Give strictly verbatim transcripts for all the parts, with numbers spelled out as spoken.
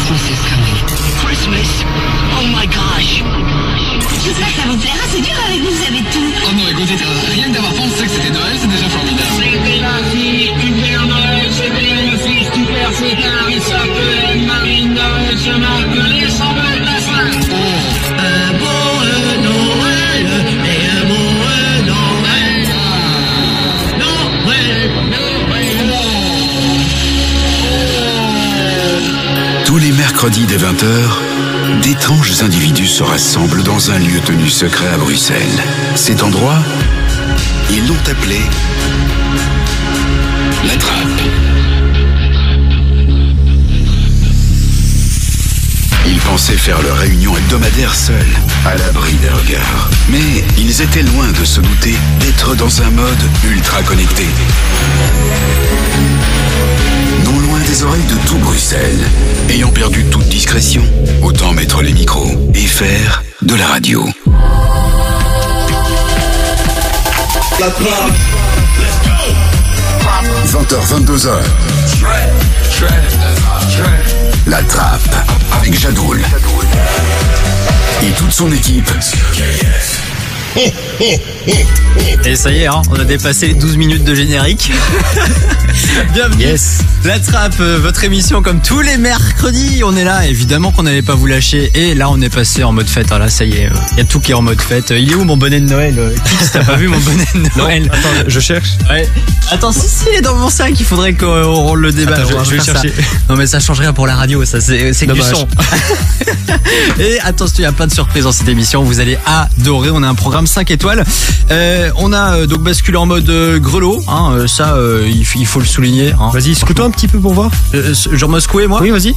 Christmas is coming. Christmas? Oh my gosh. J'espère que ça vous plaira, c'est dur avec vous, vous avez tout. Oh non, écoutez, rien que d'avoir pensé que c'était Noël, c'est déjà formidable. C'était la fille du Père Noël, c'était le fils du Père Fouettard, il s'appelait Marine Noël, je m'appelais Samuel Tassin. Oh. Un beau Noël, et un beau Noël. Noël, Noël. Tous les mercredis dès vingt heures, d'étranges individus se rassemblent dans un lieu tenu secret à Bruxelles. Cet endroit, ils l'ont appelé la Trappe. Ils pensaient faire leur réunion hebdomadaire seuls, à l'abri des regards. Mais ils étaient loin de se douter d'être dans un mode ultra connecté. Non loin des oreilles de tout Bruxelles. Ayant perdu toute discrétion, autant mettre les micros et faire de la radio. vingt heures vingt-deux heures. La Trappe avec Jadoul et toute son équipe. Et ça y est, hein, on a dépassé les douze minutes de générique. Bienvenue. Yes. La Trappe, votre émission comme tous les mercredis. On est là, évidemment qu'on n'allait pas vous lâcher. Et là, on est passé en mode fête. Ah là, ça y est, il y a tout qui est en mode fête. Il est où mon bonnet de Noël? Kix, t'as pas vu mon bonnet de Noël? Non, attends, je cherche. Ouais. Attends, si, si, il est dans mon sac. Il faudrait qu'on le débatte. Attends, je, je vais chercher. Ça. Non, mais ça change rien pour la radio. Ça, c'est, c'est que du son. Et attention, il y a plein de surprises dans cette émission. Vous allez adorer. On a un programme cinq étoiles. Euh, on a euh, donc basculé en mode euh, grelot. Hein, euh, ça, euh, il, il faut le souligner. Hein. Vas-y, secoue-toi un petit peu pour voir. Euh, genre me secouer, moi? Oui, vas-y.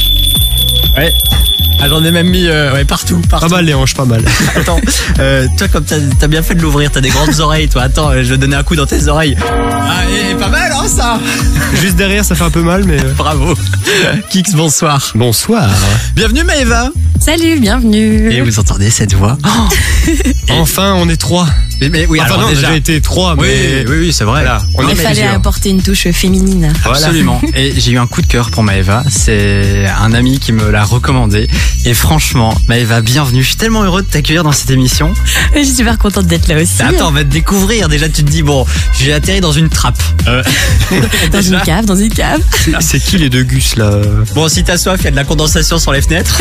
Ouais. Ah, j'en ai même mis euh, ouais, partout, partout. Pas mal, les hanches, pas mal. Attends, euh, toi, comme t'as, t'as bien fait de l'ouvrir, t'as des grandes oreilles, toi. Attends, je vais donner un coup dans tes oreilles. Ah, et pas mal, hein, ça. Juste derrière, ça fait un peu mal, mais... Bravo. Kix, bonsoir. Bonsoir. Bienvenue, Maëva. Salut, bienvenue. Et vous entendez cette voix? Oh. Enfin, on est trois. Mais, mais oui, enfin alors non, déjà j'ai été trois, mais... Oui, oui, oui, c'est vrai. Voilà, on Il est fallait plusieurs. apporter une touche féminine. Absolument. Et j'ai eu un coup de cœur pour Maëva. C'est un ami qui me l'a recommandé. Et franchement, Maëva, bienvenue. Je suis tellement heureux de t'accueillir dans cette émission. Je suis super contente d'être là aussi. Attends, on va te découvrir. Déjà, tu te dis, bon, j'ai atterri dans une trappe. Euh... Dans une cave, dans une cave. C'est, c'est qui les deux gus, là? Bon, si t'as soif, il y a de la condensation sur les fenêtres.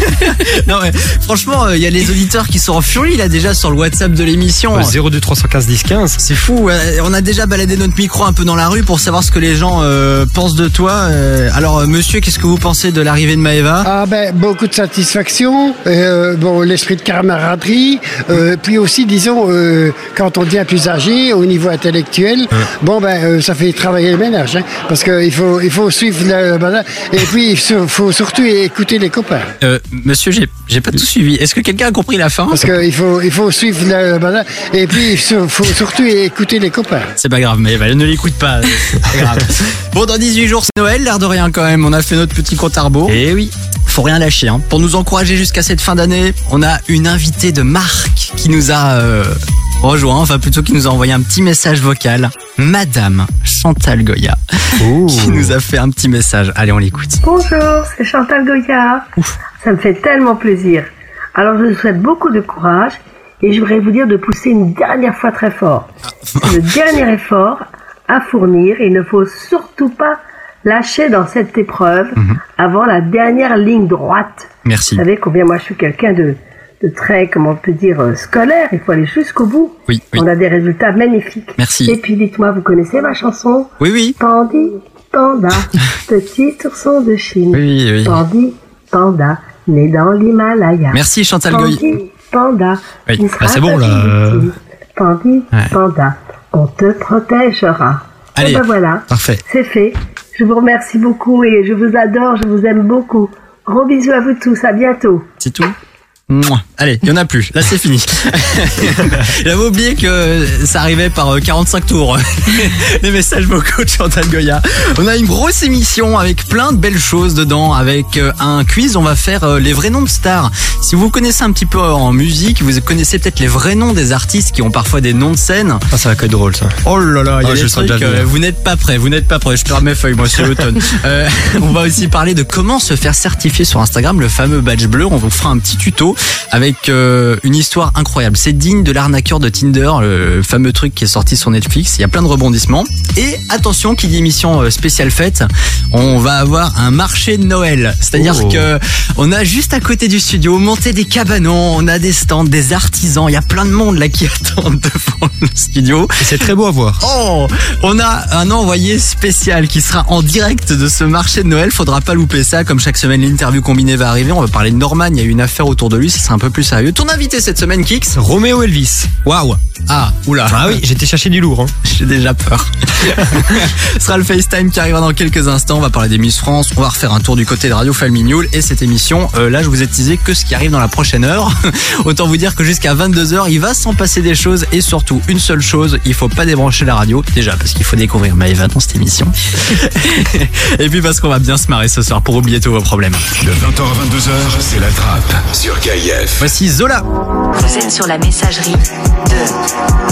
Non, mais franchement, il y a les auditeurs qui sont en furie, là, déjà, sur le WhatsApp de l'émission. zéro deux trois un cinq dix quinze. C'est fou. On a déjà baladé notre micro un peu dans la rue pour savoir ce que les gens euh, pensent de toi. Euh, alors, euh, monsieur, qu'est-ce que vous pensez de l'arrivée de Maëva? Ah ben, beaucoup de satisfaction, euh, bon, l'esprit de camaraderie, euh, puis aussi, disons, euh, quand on devient plus âgé, au niveau intellectuel, ouais. bon ben, euh, ça fait travailler le ménage, hein, parce qu'il faut, il faut suivre le bazar, et puis il faut surtout écouter les copains. Euh, monsieur, j'ai, j'ai pas tout suivi. Est-ce que quelqu'un a compris la fin? Parce qu'il faut, il faut suivre le bazar, et puis il faut surtout écouter les copains. C'est pas grave, mais bah, ne l'écoute pas. C'est pas grave. Bon, dans dix-huit jours, c'est Noël, l'air de rien quand même. On a fait notre petit compte à rebours. Eh oui. Faut rien lâcher, hein. Pour nous encourager jusqu'à cette fin d'année, on a une invitée de marque qui nous a euh, rejoint, enfin plutôt qui nous a envoyé un petit message vocal. Madame Chantal Goya, Ouh. Qui nous a fait un petit message. Allez, on l'écoute. Bonjour, c'est Chantal Goya. Ouf. Ça me fait tellement plaisir. Alors je vous souhaite beaucoup de courage et je voudrais vous dire de pousser une dernière fois très fort. C'est le dernier effort à fournir et il ne faut surtout pas lâcher dans cette épreuve mmh. avant la dernière ligne droite. Merci. Vous savez combien moi je suis quelqu'un de, de très, comment on peut dire, euh, scolaire. Il faut aller jusqu'au bout. Oui, oui. On a des résultats magnifiques. Merci. Et puis dites-moi, vous connaissez ma chanson? Oui, oui. Pandi, panda, petit ourson de Chine. Oui, oui. Pandi, panda, né dans l'Himalaya. Merci Chantal Goya. Pandi, panda, oui. il sera ah, c'est bon là. Utile. Pandi, ouais. panda, on te protégera. Allez, et ben voilà, parfait. C'est fait. Je vous remercie beaucoup et je vous adore, je vous aime beaucoup. Gros bisous à vous tous, à bientôt. C'est tout? Mouah. Allez, il y en a plus. Là, c'est fini. J'avais oublié que ça arrivait par quarante-cinq tours. Les messages vocaux de Chantal Goya. On a une grosse émission avec plein de belles choses dedans. Avec un quiz, on va faire les vrais noms de stars. Si vous connaissez un petit peu en musique, vous connaissez peut-être les vrais noms des artistes qui ont parfois des noms de scène. Ah, ça va être drôle, ça. Oh là là, il y a ah, des je trucs, déjà euh, vous n'êtes pas prêts, vous n'êtes pas prêts. Je perds mes feuilles, moi, c'est l'automne. euh, on va aussi parler de comment se faire certifier sur Instagram, le fameux badge bleu. On vous fera un petit tuto avec euh, une histoire incroyable. C'est digne de l'arnaqueur de Tinder, le fameux truc qui est sorti sur Netflix. Il y a plein de rebondissements. Et attention, qui dit émission spéciale fête, on va avoir un marché de Noël. C'est-à-dire oh. que on a juste à côté du studio monté des cabanons, on a des stands, des artisans. Il y a plein de monde là qui attendent devant le studio. Et c'est très beau à voir. Oh, on a un envoyé spécial qui sera en direct de ce marché de Noël. Faudra pas louper ça. Comme chaque semaine, l'interview combinée va arriver. On va parler de Norman. Il y a eu une affaire autour de lui. Ce sera un peu plus sérieux. Ton invité cette semaine, Kix? Roméo Elvis. Waouh. Ah, oula. Ah oui, j'étais chercher du lourd. Hein. J'ai déjà peur. Ce sera le FaceTime qui arrivera dans quelques instants. On va parler des Miss France. On va refaire un tour du côté de Radio Falmignoul. Et cette émission, euh, là, je vous ai teasé que ce qui arrive dans la prochaine heure. Autant vous dire que jusqu'à vingt-deux heures, il va s'en passer des choses. Et surtout, une seule chose, il faut pas débrancher la radio. Déjà, parce qu'il faut découvrir Maëva dans cette émission. Et puis parce qu'on va bien se marrer ce soir pour oublier tous vos problèmes. De vingt heures à vingt-deux heures, c'est la trappe sur K I F. Voici Zola. Vous êtes sur la messagerie de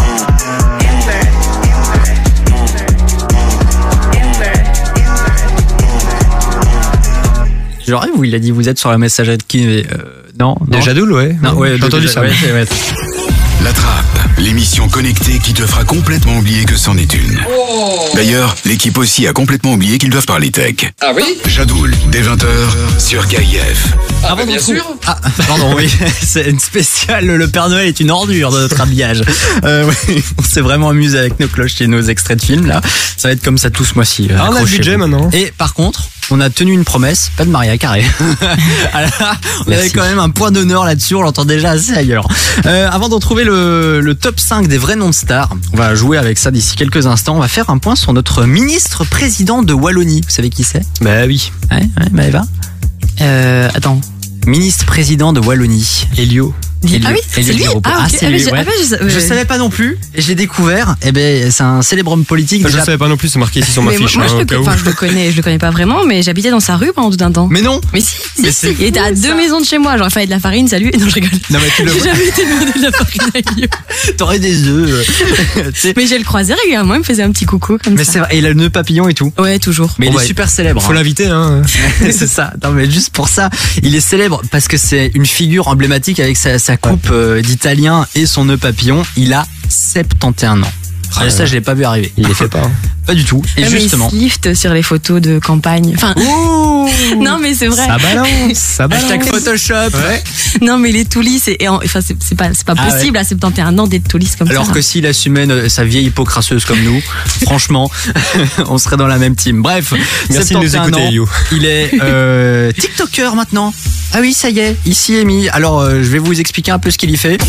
Je rêve où il a dit vous êtes sur la messagerie de qui euh, Non, non. De Jadoul, ouais. Non, ouais, j'ai entendu ça. Ouais, ouais, ouais. La trappe, l'émission connectée qui te fera complètement oublier que c'en est une. Oh. D'ailleurs, l'équipe aussi a complètement oublié qu'ils doivent parler tech. Ah oui? Jadoul, dès vingt heures, sur K I F. Ah bah bien sûr. Ah, pardon, oui, c'est une spéciale. Le Père Noël est une ordure de notre habillage. Euh, oui, on s'est vraiment amusé avec nos cloches et nos extraits de films là. Ça va être comme ça tout ce mois-ci. Ah, on a le budget maintenant. Et par contre, on a tenu une promesse, pas de Maria Carré. On avait quand même un point d'honneur là-dessus, on l'entend déjà assez ailleurs. Euh, avant de retrouver le, le top cinq des vrais noms de stars, on va jouer avec ça d'ici quelques instants. On va faire un point sur notre ministre-président de Wallonie. Vous savez qui c'est? Bah oui. Ouais, ouais, Maëva. Euh, attends. Ministre-président de Wallonie. Elio. Elio. Ah oui, c'est Elio lui. Di Rupo. Ah, Ah, ok. c'est Ah, mais lui, je- ouais. ah, bah, je- Je ouais. savais pas non plus, et j'ai découvert, eh ben, c'est un célèbre homme politique. Je ne déjà. savais pas non plus, c'est marqué ici sur ma Mais moi, fiche. moi, hein, je, au le, cas où. enfin, je le connais, je le connais pas vraiment, mais j'habitais dans sa rue pendant tout un temps. Mais non. Mais si, Mais si, c'est si. Il était à fou, deux ça. maisons de chez moi. Genre, il fallait de la farine, salut. Non, je rigole. Non, mais tu le J'ai vois. jamais été demander de la farine à Elio. T'aurais des œufs. euh, tu sais. Mais je le croisais régulièrement, il me faisait un petit coucou comme Mais ça. c'est vrai, et il a le nœud papillon et tout. Ouais, toujours. Mais Bon, il bah, est super célèbre. Faut hein. l'inviter, hein. C'est ça. Non, mais juste pour ça, il est célèbre parce que c'est une figure emblématique avec sa, sa coupe euh, d'italien et son nœud papillon. Il a soixante et onze ans. Ah, ça, je l'ai pas vu arriver. Il les fait pas. hein. Pas du tout. Et Ouais, mais justement. il se lifte sur les photos de campagne. Enfin, non, mais c'est vrai. Ça balance, ça balance. Hashtag Photoshop. Ouais. Non, mais il est tout lisse et, et en- enfin, c'est c'est pas, c'est pas Ah possible à soixante et onze ans d'être tout lisse comme Alors ça. que s'il assumait euh, sa vieille peau crasseuse comme nous, franchement, on serait dans la même team. Bref, Merci de nous soixante et onze écouter, ans, Elio. il est euh, TikToker maintenant. Ah oui, ça y est, ici est mis. Alors, euh, je vais vous expliquer un peu ce qu'il y fait.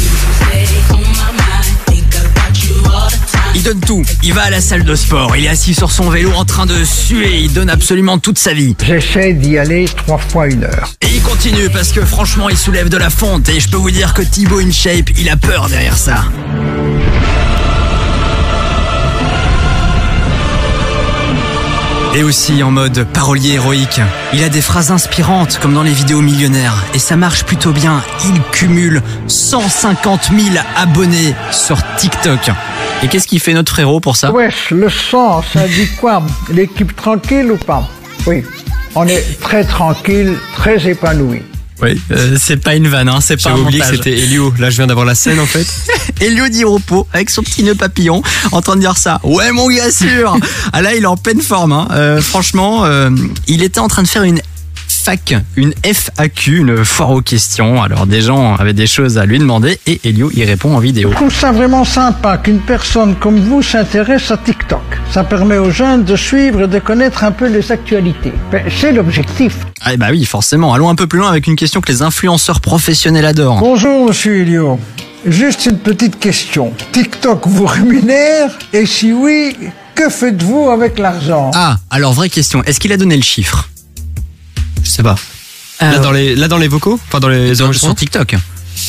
Il donne tout. Il va à la salle de sport. Il est assis sur son vélo en train de suer. Il donne absolument toute sa vie. J'essaie d'y aller trois fois une heure. Et il continue parce que franchement, il soulève de la fonte. Et je peux vous dire que Thibaut InShape, il a peur derrière ça. Et aussi en mode parolier héroïque. Il a des phrases inspirantes comme dans les vidéos millionnaires. Et ça marche plutôt bien. Il cumule cent cinquante mille abonnés sur TikTok. Et qu'est-ce qu'il fait notre frérot pour ça? Wesh, le sang, ça dit quoi? L'équipe tranquille ou pas? Oui, on est très tranquille, très épanoui. Oui, euh, c'est pas une vanne, hein, c'est pas un J'avais oublié que montage. c'était Elio. Là, je viens d'avoir la scène, en fait. Elio Di Rupo avec son petit nœud papillon en train de dire ça. Ouais mon gars sûr. Ah là il est en pleine forme. Hein. Euh, franchement, euh, il était en train de faire une fac, une F A Q, une foire aux questions. Alors des gens avaient des choses à lui demander et Elio y répond en vidéo. Je trouve ça vraiment sympa qu'une personne comme vous s'intéresse à TikTok. Ça permet aux jeunes de suivre et de connaître un peu les actualités. Ben, c'est l'objectif. Ah bah oui forcément. Allons un peu plus loin avec une question que les influenceurs professionnels adorent. Bonjour, monsieur Elio. Juste une petite question. TikTok vous rémunère? Et si oui, que faites-vous avec l'argent? Ah alors vraie question. Est-ce qu'il a donné le chiffre? Je sais pas. Là, Euh, dans les, là, dans les vocaux? Enfin, dans les Sur, enregistrements sur TikTok.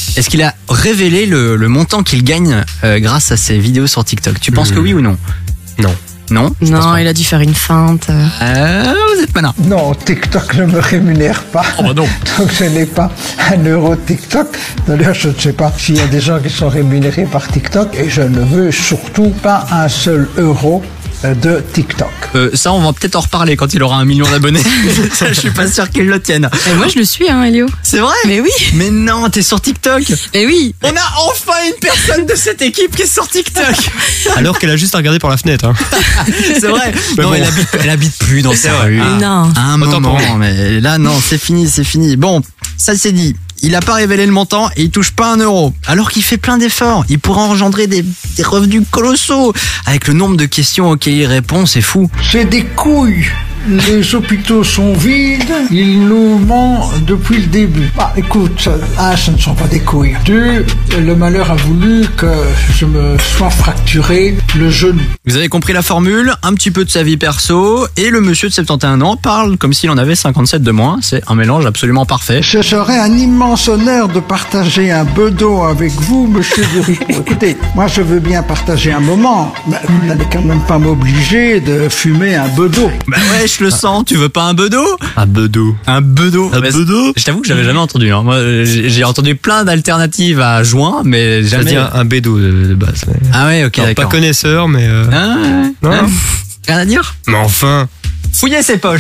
Est-ce qu'il a révélé le, le montant qu'il gagne euh, grâce à ses vidéos sur TikTok? Tu penses mmh. que oui ou non? Non. Non, non, il a dû faire une feinte. Euh, vous êtes malin. Non, TikTok ne me rémunère pas. Oh bah non. Donc je n'ai pas un euro de TikTok. D'ailleurs, je ne sais pas s'il y a des gens qui sont rémunérés par TikTok et je ne veux surtout pas un seul euro de TikTok. Euh, ça, on va peut-être en reparler quand il aura un million d'abonnés. Ça, je suis pas sûr qu'il le tienne. Et moi, je le suis, hein, Elio. C'est vrai? Mais oui. Mais non, t'es sur TikTok. Mais oui. On a enfin une personne de cette équipe qui est sur TikTok. Alors qu'elle a juste à regarder par la fenêtre. Hein. C'est vrai. Mais non, bon. elle, habite, elle habite plus dans sa rue. Ah, non. À un Autant moment, pour mais là, non, c'est fini, c'est fini. Bon, ça c'est dit. Il n'a pas révélé le montant et il touche pas un euro. Alors qu'il fait plein d'efforts. Il pourra engendrer des, des revenus colossaux. Avec le nombre de questions auxquelles il répond, c'est fou. C'est des couilles. Les hôpitaux sont vides, ils nous mentent depuis le début. Bah, écoute, un, ce ne sont pas des couilles. Deux, le malheur a voulu que je me sois fracturé le genou. Vous avez compris la formule, un petit peu de sa vie perso, et le monsieur de soixante et un ans parle comme s'il en avait cinquante-sept de moins. C'est un mélange absolument parfait. Ce serait un immense honneur de partager un bedeau avec vous, monsieur Durico. Écoutez, moi je veux bien partager un moment, mais vous n'allez quand même pas m'obliger de fumer un bedeau. Bah ouais, je le sens, tu veux pas un bedeau? Un bedeau. Un bedeau. Un Bah, bedeau. Je t'avoue que j'avais jamais entendu. Hein. Moi, j'ai j'ai entendu plein d'alternatives à joint, mais Ça veut jamais. dire un bédo de, de base. Mais... Ah ouais, ok, Alors, d'accord. pas connaisseur, mais. Euh... Ah, ouais, Non. ouais. Rien à dire? Mais enfin. Fouillez ses poches.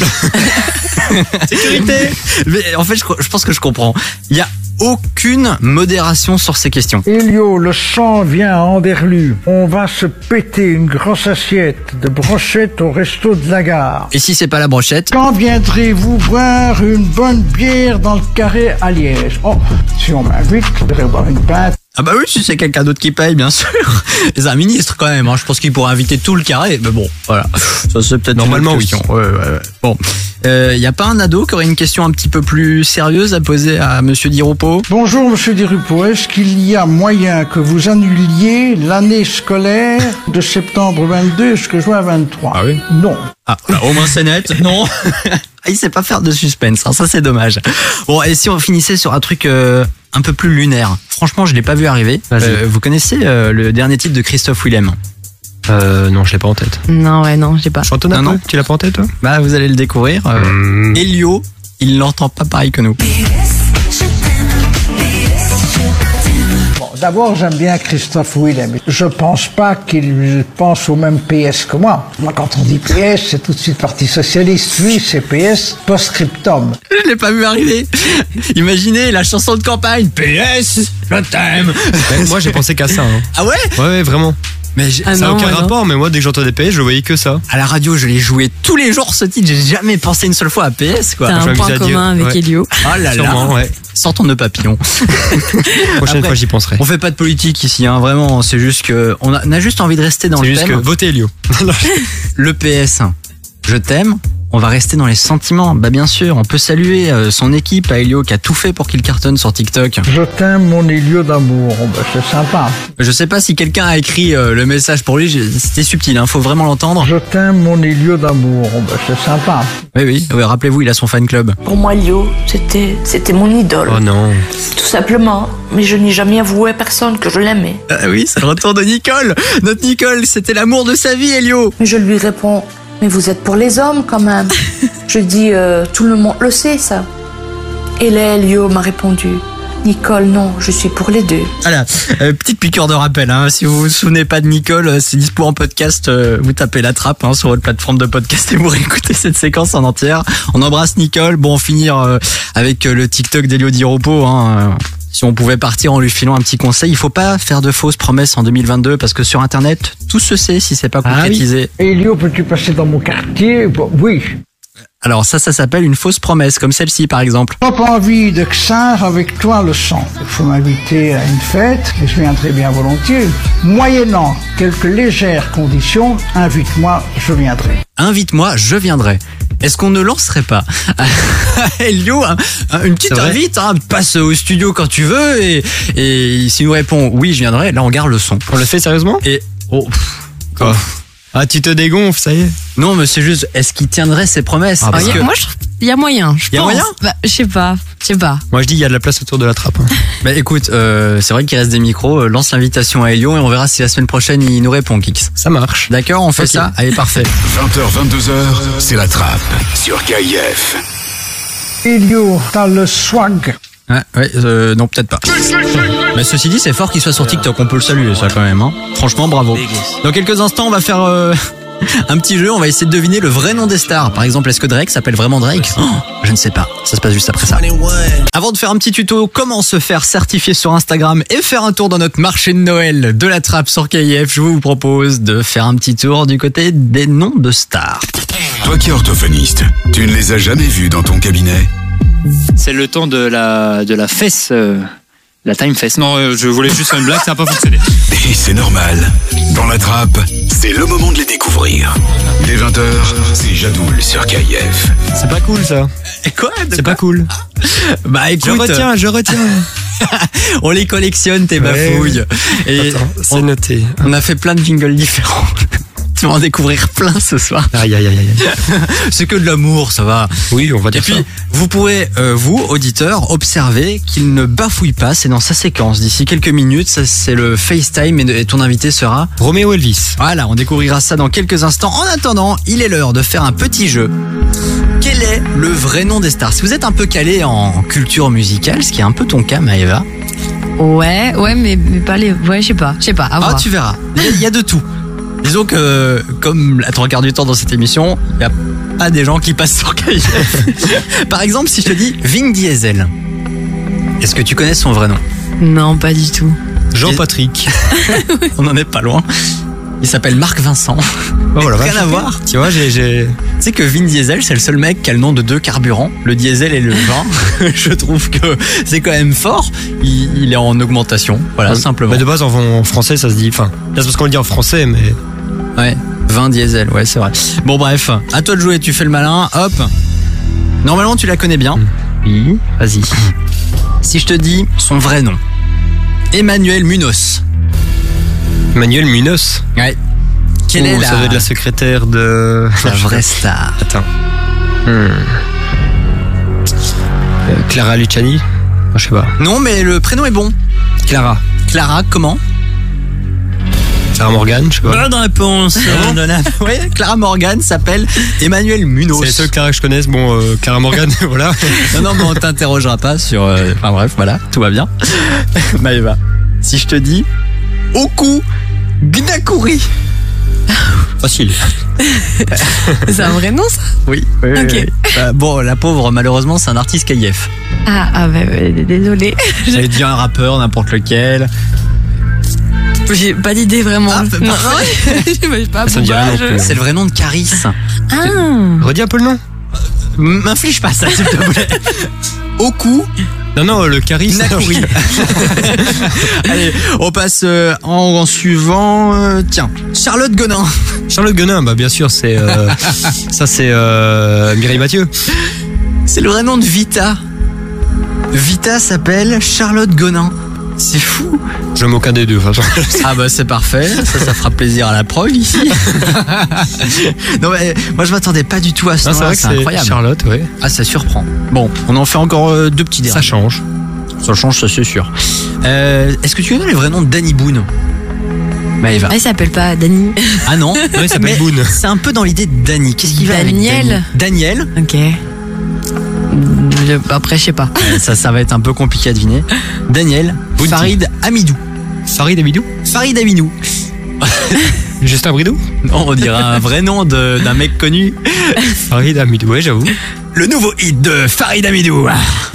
Sécurité. Mais en fait, je, je pense que je comprends. Il y a aucune modération sur ces questions. Elio, le sang vient à Anderlu. On va se péter une grosse assiette de brochettes au resto de la gare. Et si c'est pas la brochette? Quand viendrez-vous boire une bonne bière dans le Carré à Liège? Oh, si on m'invite, je voudrais boire une pinte. Ah bah oui, si c'est quelqu'un d'autre qui paye, bien sûr. C'est un ministre quand même. Hein. Je pense qu'il pourrait inviter tout le carré. Mais bon, voilà. Ça c'est peut-être Normalement, une autre question. Ouais, ouais, ouais. Bon, il euh, y a pas un ado qui aurait une question un petit peu plus sérieuse à poser à Monsieur Dirupo? Bonjour, monsieur Dirupo. Est-ce qu'il y a moyen que vous annuliez l'année scolaire de septembre vingt-deux jusqu'à juin vingt-trois? Ah oui? Non. Ah, bah, au moins c'est net. Non. Il sait pas faire de suspense. Hein. Ça c'est dommage. Bon, et si on finissait sur un truc euh, un peu plus lunaire? Franchement, je l'ai pas vu arriver. Euh, vous connaissez euh, le dernier titre de Christophe Willem? Euh, non, je l'ai pas en tête. Non, ouais, non, j'ai pas. Chantonne un Non, peu. non. Tu l'as pas en tête, toi? Bah, vous allez le découvrir. Euh, Mmh. Elio, il l'entend pas pareil que nous. Bon, d'abord, j'aime bien Christophe Willem. Je pense pas qu'il pense au même P S que moi. Moi, quand on dit P S, c'est tout de suite Parti Socialiste. Lui, c'est P S post-scriptum. Je l'ai pas vu arriver. Imaginez la chanson de campagne. P S, je t'aime. Ouais, moi, j'ai pensé qu'à ça. Hein. Ah ouais? Ouais, ouais, vraiment. Mais j'ai- Ah Ça n'a non, aucun ouais, non. rapport, mais moi, dès que j'entendais P S, je voyais que ça. à la radio, je l'ai joué tous les jours ce titre. J'ai jamais pensé une seule fois à P S quoi. T'as je un m'amuse point à dire, commun avec ouais. Elio. Oh là Sûrement, là. ouais. Sors ton nœud papillon. Prochaine Après, fois, j'y penserai. On fait pas de politique ici, hein, vraiment. C'est juste que on a, on a juste envie de rester dans C'est le juste que thème. votez Elio. Le P S, je t'aime. On va rester dans les sentiments. Bah bien sûr, on peut saluer euh, son équipe à Elio qui a tout fait pour qu'il cartonne sur TikTok. Je t'aime, mon Elio d'amour. Oh, ben, c'est sympa. Je sais pas si quelqu'un a écrit euh, le message pour lui. je- C'était subtil, hein, faut vraiment l'entendre. Je t'aime, mon Elio d'amour. Oh, ben, c'est sympa. Oui, oui, oui, rappelez-vous, il a son fan club. Pour moi, Elio, c'était, c'était mon idole. Oh non. Tout simplement. Mais je n'ai jamais avoué à personne que je l'aimais. Ah oui, c'est le retour de Nicole. Notre Nicole, c'était l'amour de sa vie, Elio. Mais je lui réponds, mais vous êtes pour les hommes quand même. Je dis, euh, tout le monde le sait ça. Et là, Elio m'a répondu, Nicole, non, je suis pour les deux. Voilà, euh, petite piqûre de rappel. Hein. Si vous vous souvenez pas de Nicole, euh, c'est dispo en podcast. euh, vous tapez la trappe hein, sur votre plateforme de podcast et vous réécoutez cette séquence en entière. On embrasse Nicole. Bon, on finir euh, avec euh, le TikTok d'Elio Dirupo. Hein. Euh, Si on pouvait partir en lui filant un petit conseil, il faut pas faire de fausses promesses en deux mille vingt-deux parce que sur Internet, tout se sait si c'est pas Ah oui. concrétisé. Elio, peux-tu passer dans mon quartier? Bon, oui. Alors ça, ça s'appelle une fausse promesse, comme celle-ci par exemple. J'ai pas envie de Xar avec toi le sang. Il faut m'inviter à une fête et je viendrai bien volontiers. Moyennant quelques légères conditions, invite-moi, je viendrai. Invite-moi, je viendrai. Est-ce qu'on ne lancerait pas Elio un- un- une petite C'est vrai. invite, hein, passe au studio quand tu veux et, et s'il nous répond oui je viendrai, là on garde le son. On le fait sérieusement? Et oh, pff, Quoi? Ah, tu te dégonfles, ça y est. non mais c'est juste, est-ce qu'il tiendrait ses promesses? Ah, bah, Parce que Moi, je trouve il y a moyen, je Y a pense. moyen Bah, je sais pas, je sais pas. Moi je dis il y a de la place autour de la trappe. Hein. Bah écoute, euh, c'est vrai qu'il reste des micros. euh, Lance l'invitation à Elio et on verra si la semaine prochaine il nous répond, Kix. Ça marche. D'accord, on fait Ok. ça. Allez, parfait. vingt heures, vingt-deux heures, c'est la trappe sur K I F. Elio, t'as le swag. Ouais, ouais, euh, non, peut-être pas. Mais ceci dit, c'est fort qu'il soit sur TikTok. On peut le saluer, ça quand même. Hein. Franchement, bravo. Dans quelques instants, on va faire euh, un petit jeu. On va essayer de deviner le vrai nom des stars. Par exemple, est-ce que Drake s'appelle vraiment Drake? Oh, je ne sais pas. Ça se passe juste après ça. Avant de faire un petit tuto, comment se faire certifier sur Instagram et faire un tour dans notre marché de Noël de la trappe sur K I F, je vous propose de faire un petit tour du côté des noms de stars. Toi qui es orthophoniste, tu ne les as jamais vus dans ton cabinet? C'est le temps de la, de la fesse, euh, la time fesse. Non, euh, je voulais juste faire une blague, ça n'a pas fonctionné. Et c'est normal. Dans la trappe, c'est le moment de les découvrir. Dès vingt heures, c'est Jadoul sur K I F. C'est pas cool ça. Et quoi? C'est pas cool. Bah écoute, Je retiens, je retiens. on les collectionne tes Ouais. bafouilles. Et Attends, c'est on, noté. on a fait plein de jingles différents. Tu vas en découvrir plein ce soir. Aïe aïe aïe aïe. C'est que de l'amour, ça va. Oui, on va Et dire puis, ça. vous pourrez, euh, vous, auditeurs, observer qu'il ne bafouille pas. C'est dans sa séquence. D'ici quelques minutes, ça, c'est le FaceTime et, et ton invité sera... Roméo Elvis. Voilà, on découvrira ça dans quelques instants. En attendant, il est l'heure de faire un petit jeu. Quel est le vrai nom des stars? Si vous êtes un peu calé en culture musicale, ce qui est un peu ton cas, Maëva. Ouais, ouais, mais, mais pas les. Ouais, je sais pas, je sais pas. À Ah, voir. tu verras. Il y, a- il y a de tout. Disons que, comme la trois quarts du temps dans cette émission, il n'y a pas des gens qui passent sur K I F. Par exemple, si je te dis Vin Diesel, est-ce que tu connais son vrai nom? Non, pas du tout. Jean-Patrick. On n'en est pas loin. Il s'appelle Marc Vincent. Oh, voilà, Rien vache. à voir. Tu vois, j'ai, j'ai... Tu sais que Vin Diesel, c'est le seul mec qui a le nom de deux carburants, le diesel et le vin. Je trouve que c'est quand même fort. Il, il est en augmentation. Voilà, Ouais. simplement. Mais de base, en, en français, ça se dit. Enfin, là, c'est parce qu'on le dit en français, mais. Ouais, vin diesel, ouais, c'est vrai. Bon, bref, à toi de jouer, tu fais le malin, hop. Normalement, tu la connais bien. Oui, vas-y. Si je te dis son vrai nom, Emmanuel Munoz. Emmanuel Munoz. Ouais. Quelle est Oh, la, ça doit être la secrétaire de. la vraie star? Attends. Hmm. Euh, Clara Luciani. Je sais pas. Non, mais le prénom est bon. Clara. Clara, comment? Clara Morgan, je sais pas. Bonne réponse. Oui, Clara Morgan s'appelle Emmanuel Munoz. C'est le seul Clara que je connaisse. Bon, euh, Clara Morgan, voilà. Non, non, mais on t'interrogera pas sur... euh, Enfin bref, voilà, tout va bien. Maëva, si je te dis Oku Gnakuri. Facile. C'est un vrai nom, ça? Oui, oui, oui, Ok. oui. Bah, bon, la pauvre, malheureusement, c'est un artiste K I F. Ah, ah bah, ouais, désolé. J'allais dire un rappeur, n'importe lequel. J'ai pas d'idée vraiment. Ah, non, parfait. je sais pas. Ça me dit rien non plus. C'est le vrai nom de Caris. Ah, Redis un peu le nom. M'inflige pas ça, s'il te plaît. Oku Non, non, le charisme. Gnakuri. Allez, on passe euh, en, en suivant. euh, tiens, Charlotte Gonin. Charlotte Guenin, bah bien sûr, c'est. euh, ça, c'est euh, Mireille Mathieu. C'est le vrai nom de Vita. Vita s'appelle Charlotte Gonin. C'est fou. Je m'aucun des deux, de toute façon. Ah bah c'est parfait, ça ça fera plaisir à la prog ici. Non mais moi je m'attendais pas du tout à ce Non, c'est nom-là, vrai que c'est c'est incroyable. Charlotte, ouais. Ah ça surprend. Bon, on en fait encore euh, deux petits derniers. Ça change. Ça change, ça c'est sûr. Euh, Est-ce que tu connais le vrai nom de Danny Boone? Maëva. ah, il s'appelle pas Dany. Ah non, Ouais, il s'appelle mais Boone. c'est un peu dans l'idée de Danny. Qu'est-ce qu'il va avec Daniel. Daniel. Ok. Je- Après, je sais pas. Euh, ça, ça va être un peu compliqué à deviner. Daniel. Bounty. Farid Amidou. Farid Amidou. Farid Amidou. Justin Bridou. Non, on dirait un vrai nom de- d'un mec connu. Farid Amidou, ouais, j'avoue. Le nouveau hit de Farid Amidou.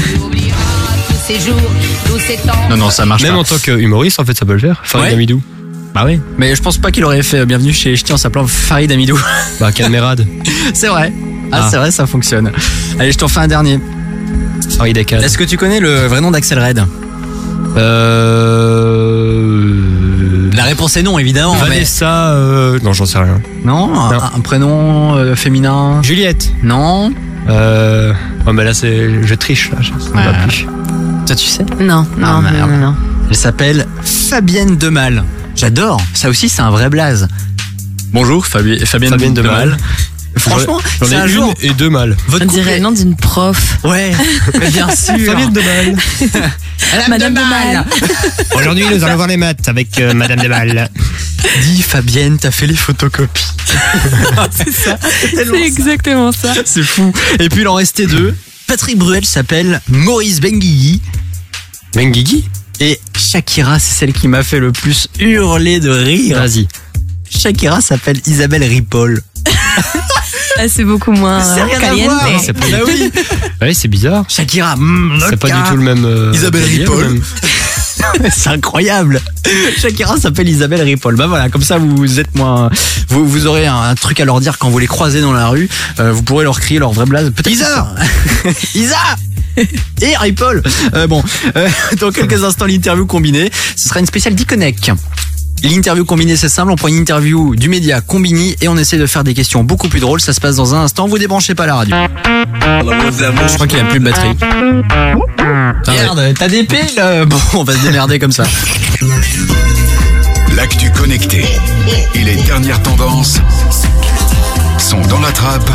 Non, non, ça marche Même pas. en tant qu'humoriste, en fait, ça peut le faire. Farid Ouais. Amidou. Bah oui. Mais je pense pas qu'il aurait fait Bienvenue chez Ch'ti en s'appelant Farid Amidou. Bah, Calmerade. C'est vrai. Ah, Ah. c'est vrai, ça fonctionne. Allez, je t'en fais un dernier. Farid Akad. Est-ce que tu connais le vrai nom d'Axel Red? Euh. La réponse est non, évidemment. mais- Vanessa. Euh... Non, j'en sais rien. Non, un, Non. un prénom euh, féminin. Juliette. Non. Euh. Oh, mais là, c'est. Je triche, là. Je sais Ouais. pas plus. Toi, tu sais? Non, Ah, non, merde. non, non. Elle s'appelle Fabienne Demal. J'adore. Ça aussi, c'est un vrai blaze. Bonjour, Fabi- Fabienne, Fabienne Demal. Demal. Franchement, j'en c'est ai un une jour. et deux mâles. Votre On dirait le nom d'une prof. Ouais, mais bien sûr. Fabienne de Mal. Madame de Mal. Aujourd'hui, nous allons voir les maths avec euh, Madame de Mal. Dis Fabienne, t'as fait les photocopies. C'est ça. C'est exactement ça. C'est fou. Et puis il en restait deux. Patrick Bruel s'appelle Maurice Benguigui. Benguigui. Et Shakira, c'est celle qui m'a fait le plus hurler de rire. Vas-y. Shakira s'appelle Isabelle Ripoll. Ah, c'est beaucoup moins C'est rien à caliente. voir. C'est pas... Bah oui. Ouais, c'est bizarre. Shakira, mm, C'est pas vodka. du tout le même. euh, Isabelle délire, Ripoll. même. C'est incroyable. Shakira s'appelle Isabelle Ripoll. Bah voilà, comme ça vous êtes moins, vous, vous aurez un, un truc à leur dire quand vous les croisez dans la rue. Euh, vous pourrez leur crier leur vrai blaze. Peut-être Isa, Isa. Et Ripoll. Euh, bon, euh, dans quelques instants l'interview combinée. Ce sera une spéciale D-Connect. L'interview combinée, c'est simple, on prend une interview du média Combini et on essaie de faire des questions beaucoup plus drôles. Ça se passe dans un instant, vous débranchez pas la radio. Je crois qu'il a plus de batterie. Merde, t'as des piles. Bon, on va se démerder comme ça. L'actu connecté et les dernières tendances sont dans la trappe.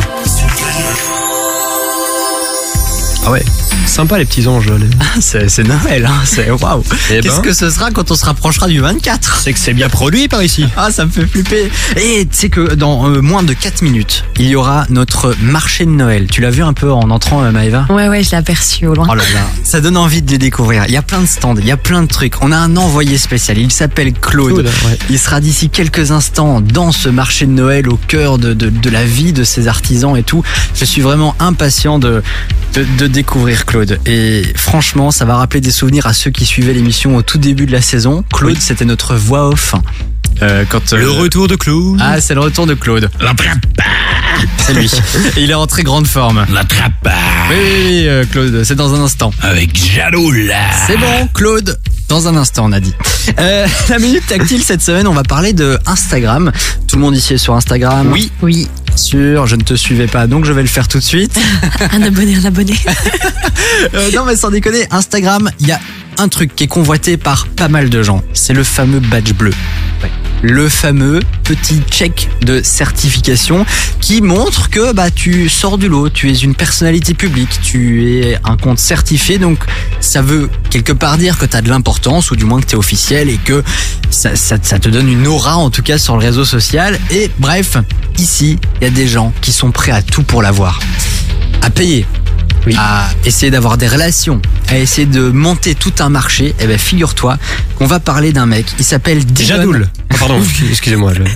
Ah ouais. Sympa les petits anges. Les... C'est, c'est Noël, hein. C'est waouh. Eh Qu'est-ce ben. que ce sera quand on se rapprochera du vingt-quatre? C'est que c'est bien produit par ici. Ah, ça me fait flipper. Et tu sais que dans euh, moins de quatre minutes, il y aura notre marché de Noël. Tu l'as vu un peu en entrant, euh, Maëva? Ouais, ouais, je l'ai aperçu au loin. Oh là là, ça donne envie de les découvrir. Il y a plein de stands, il y a plein de trucs. On a un envoyé spécial, il s'appelle Claude. Claude, ouais. Il sera d'ici quelques instants dans ce marché de Noël au cœur de, de, de la vie de ces artisans et tout. Je suis vraiment impatient de, de, de découvrir Claude. Et franchement, ça va rappeler des souvenirs à ceux qui suivaient l'émission au tout début de la saison. Claude, oui. C'était notre voix off. Euh, quand, euh, le retour de Claude. Ah, c'est le retour de Claude. L'attrape. C'est lui. Et il est en très grande forme. L'attrape. Oui, oui, oui, euh, Claude, c'est dans un instant. Avec Jaloul. C'est bon, Claude. Dans un instant, on a dit. Euh, la minute tactile cette semaine, on va parler de Instagram. Tout le monde ici est sur Instagram. Oui. Oui. Sûr, je ne te suivais pas, donc je vais le faire tout de suite. Un abonné, un abonné. euh, non, mais sans déconner, Instagram, il y a un truc qui est convoité par pas mal de gens. C'est le fameux badge bleu. Ouais. Le fameux petit check de certification qui montre que bah tu sors du lot, tu es une personnalité publique, tu es un compte certifié, donc ça veut quelque part dire que tu as de l'importance ou du moins que tu es officiel et que ça, ça, ça te donne une aura en tout cas sur le réseau social. Et bref, ici, il y a des gens qui sont prêts à tout pour l'avoir, à payer. Oui. À essayer d'avoir des relations, à essayer de monter tout un marché. Eh ben, figure-toi qu'on va parler d'un mec. Il s'appelle Dylan. Jadoul. Oh, pardon, excusez-moi. Je...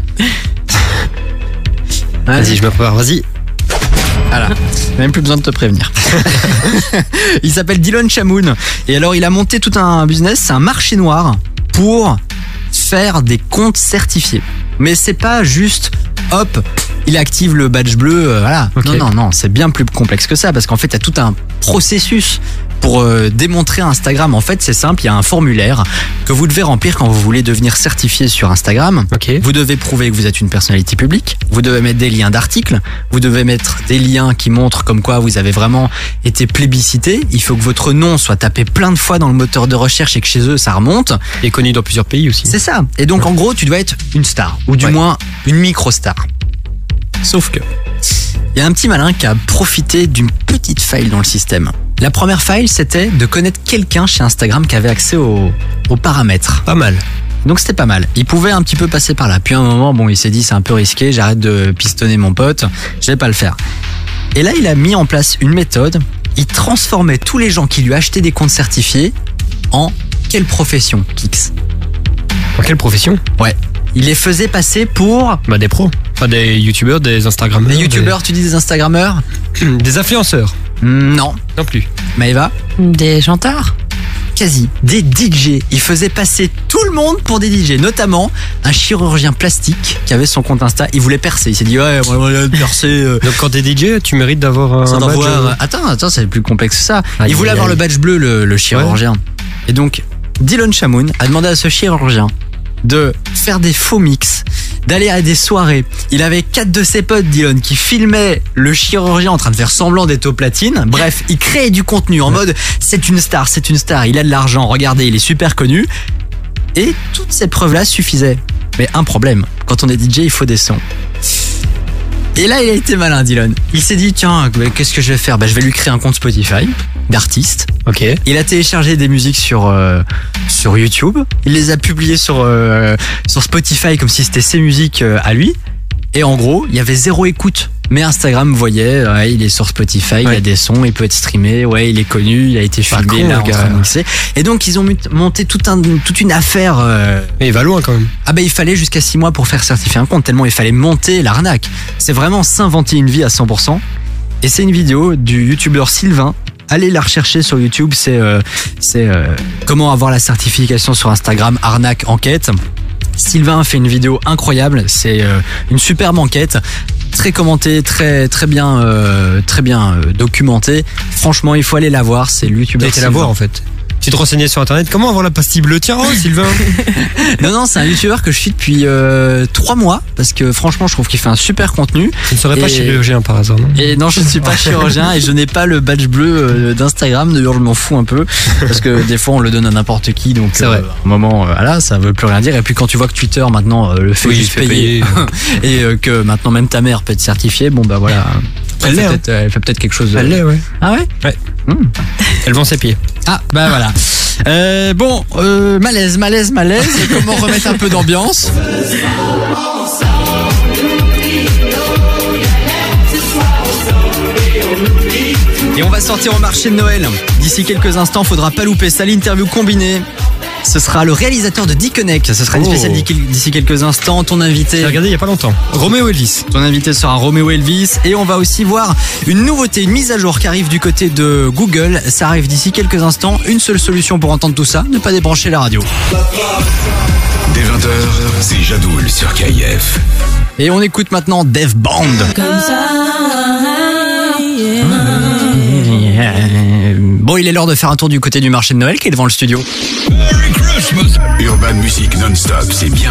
Vas-y, je me prépare. Vas-y. Voilà. Même plus besoin de te prévenir. Il s'appelle Dylan Chamoun. Et alors, il a monté tout un business. C'est un marché noir pour faire des comptes certifiés. Mais c'est pas juste, hop, il active le badge bleu, euh, voilà. Okay. Non, non, non, c'est bien plus complexe que ça parce qu'en fait, il y a tout un processus pour euh, démontrer Instagram. En fait, c'est simple, il y a un formulaire que vous devez remplir quand vous voulez devenir certifié sur Instagram. Okay. Vous devez prouver que vous êtes une personnalité publique. Vous devez mettre des liens d'articles. Vous devez mettre des liens qui montrent comme quoi vous avez vraiment été plébiscité. Il faut que votre nom soit tapé plein de fois dans le moteur de recherche et que chez eux, ça remonte. Et connu dans plusieurs pays aussi. C'est ça. Et donc, ouais. En gros, tu dois être une star ou du ouais. moins une micro-star. Sauf que il y a un petit malin qui a profité d'une petite faille dans le système. La première faille, c'était de connaître quelqu'un chez Instagram qui avait accès aux, aux paramètres. Pas mal. Donc c'était pas mal. Il pouvait un petit peu passer par là. Puis à un moment, bon, il s'est dit c'est un peu risqué, j'arrête de pistonner mon pote, je vais pas le faire. Et là, il a mis en place une méthode. Il transformait tous les gens qui lui achetaient des comptes certifiés en quelle profession, Kix? En quelle profession? Ouais. Il les faisait passer pour... Bah des pros. Enfin des youtubeurs, des instagrammeurs. Des youtubeurs, des... tu dis des instagrammeurs? Des influenceurs? Non. Non plus. Maëva? Des chanteurs? Quasi. Des D J. Il faisait passer tout le monde pour des D J. Notamment un chirurgien plastique qui avait son compte Insta. Il voulait percer. Il s'est dit ouais, moi je vais percer. Euh... Donc quand t'es D J, tu mérites d'avoir un, un badge. Voir... Attends, attends, c'est plus complexe que ça. Aïe, il voulait aïe, avoir aïe. le badge bleu, le, le chirurgien. Ouais. Et donc, Dylan Chamoun a demandé à ce chirurgien de faire des faux mix, d'aller à des soirées. Il avait quatre de ses potes, Dylan, qui filmaient le chirurgien en train de faire semblant d'être au platine. Bref, il créait du contenu en mode c'est une star, c'est une star, il a de l'argent, regardez, il est super connu. Et toutes ces preuves-là suffisaient. Mais un problème, quand on est D J, il faut des sons. Et là, il a été malin, Dylan. Il s'est dit, tiens, qu'est-ce que je vais faire? Bah, je vais lui créer un compte Spotify d'artiste. Ok. Il a téléchargé des musiques sur euh, sur YouTube. Il les a publiées sur euh, sur Spotify comme si c'était ses musiques euh, à lui. Et en gros, il y avait zéro écoute. Mais Instagram voyait, ouais, il est sur Spotify, ouais. Il a des sons, il peut être streamé, ouais, il est connu, il a été filmé, là, en train de mixer. Et donc, ils ont monté tout un, toute une affaire. Euh... Et il va loin quand même. Ah bah, il fallait jusqu'à six mois pour faire certifier un compte, tellement il fallait monter l'arnaque. C'est vraiment s'inventer une vie à cent pour cent. Et c'est une vidéo du youtubeur Sylvain. Allez la rechercher sur YouTube, c'est euh, c'est euh, comment avoir la certification sur Instagram, arnaque enquête. Sylvain a fait une vidéo incroyable, c'est euh, une superbe enquête, très commentée, très très bien euh, très bien euh, documentée. Franchement, il faut aller la voir, c'est le youtubeur. T'as été la voir en fait. Tu te renseignais sur internet, comment avoir la pastille bleue? Tiens, oh Sylvain. Non, non, c'est un youtubeur que je suis depuis euh, trois mois parce que franchement, je trouve qu'il fait un super contenu. Tu ne serais et... pas chirurgien par hasard, non? Et non, je ne suis pas chirurgien et je n'ai pas le badge bleu euh, d'Instagram. D'ailleurs, je m'en fous un peu parce que des fois, on le donne à n'importe qui. Donc, c'est euh, vrai. à un moment, euh, voilà, ça veut plus rien dire. Et puis, quand tu vois que Twitter maintenant euh, le fait oui, juste fait payer, payer. et euh, que maintenant même ta mère peut être certifiée, bon bah voilà. Elle, elle, fait, hein. elle fait peut-être quelque chose. De... Elle l'est, ouais. Ah ouais. Ouais. Mmh. Elle vend ses pieds. Ah bah voilà. Euh, bon, euh, malaise, malaise, malaise. Comment remettre un peu d'ambiance? Et on va sortir au marché de Noël. D'ici quelques instants, faudra pas louper ça, l'interview combinée. Ce sera le réalisateur de Diconnect. Ce sera une oh. spéciale d'ici quelques instants. Ton invité. J'ai regardé il y a pas longtemps. Roméo Elvis. Ton invité sera Roméo Elvis. Et on va aussi voir une nouveauté, une mise à jour qui arrive du côté de Google. Ça arrive d'ici quelques instants. Une seule solution pour entendre tout ça, ne pas débrancher la radio. Dès vingt heures, c'est Jadoul sur K I F. Et on écoute maintenant Def Band. Comme ça. Bon, il est l'heure de faire un tour du côté du marché de Noël qui est devant le studio. Merry Christmas. Urban Music non-stop, c'est bien.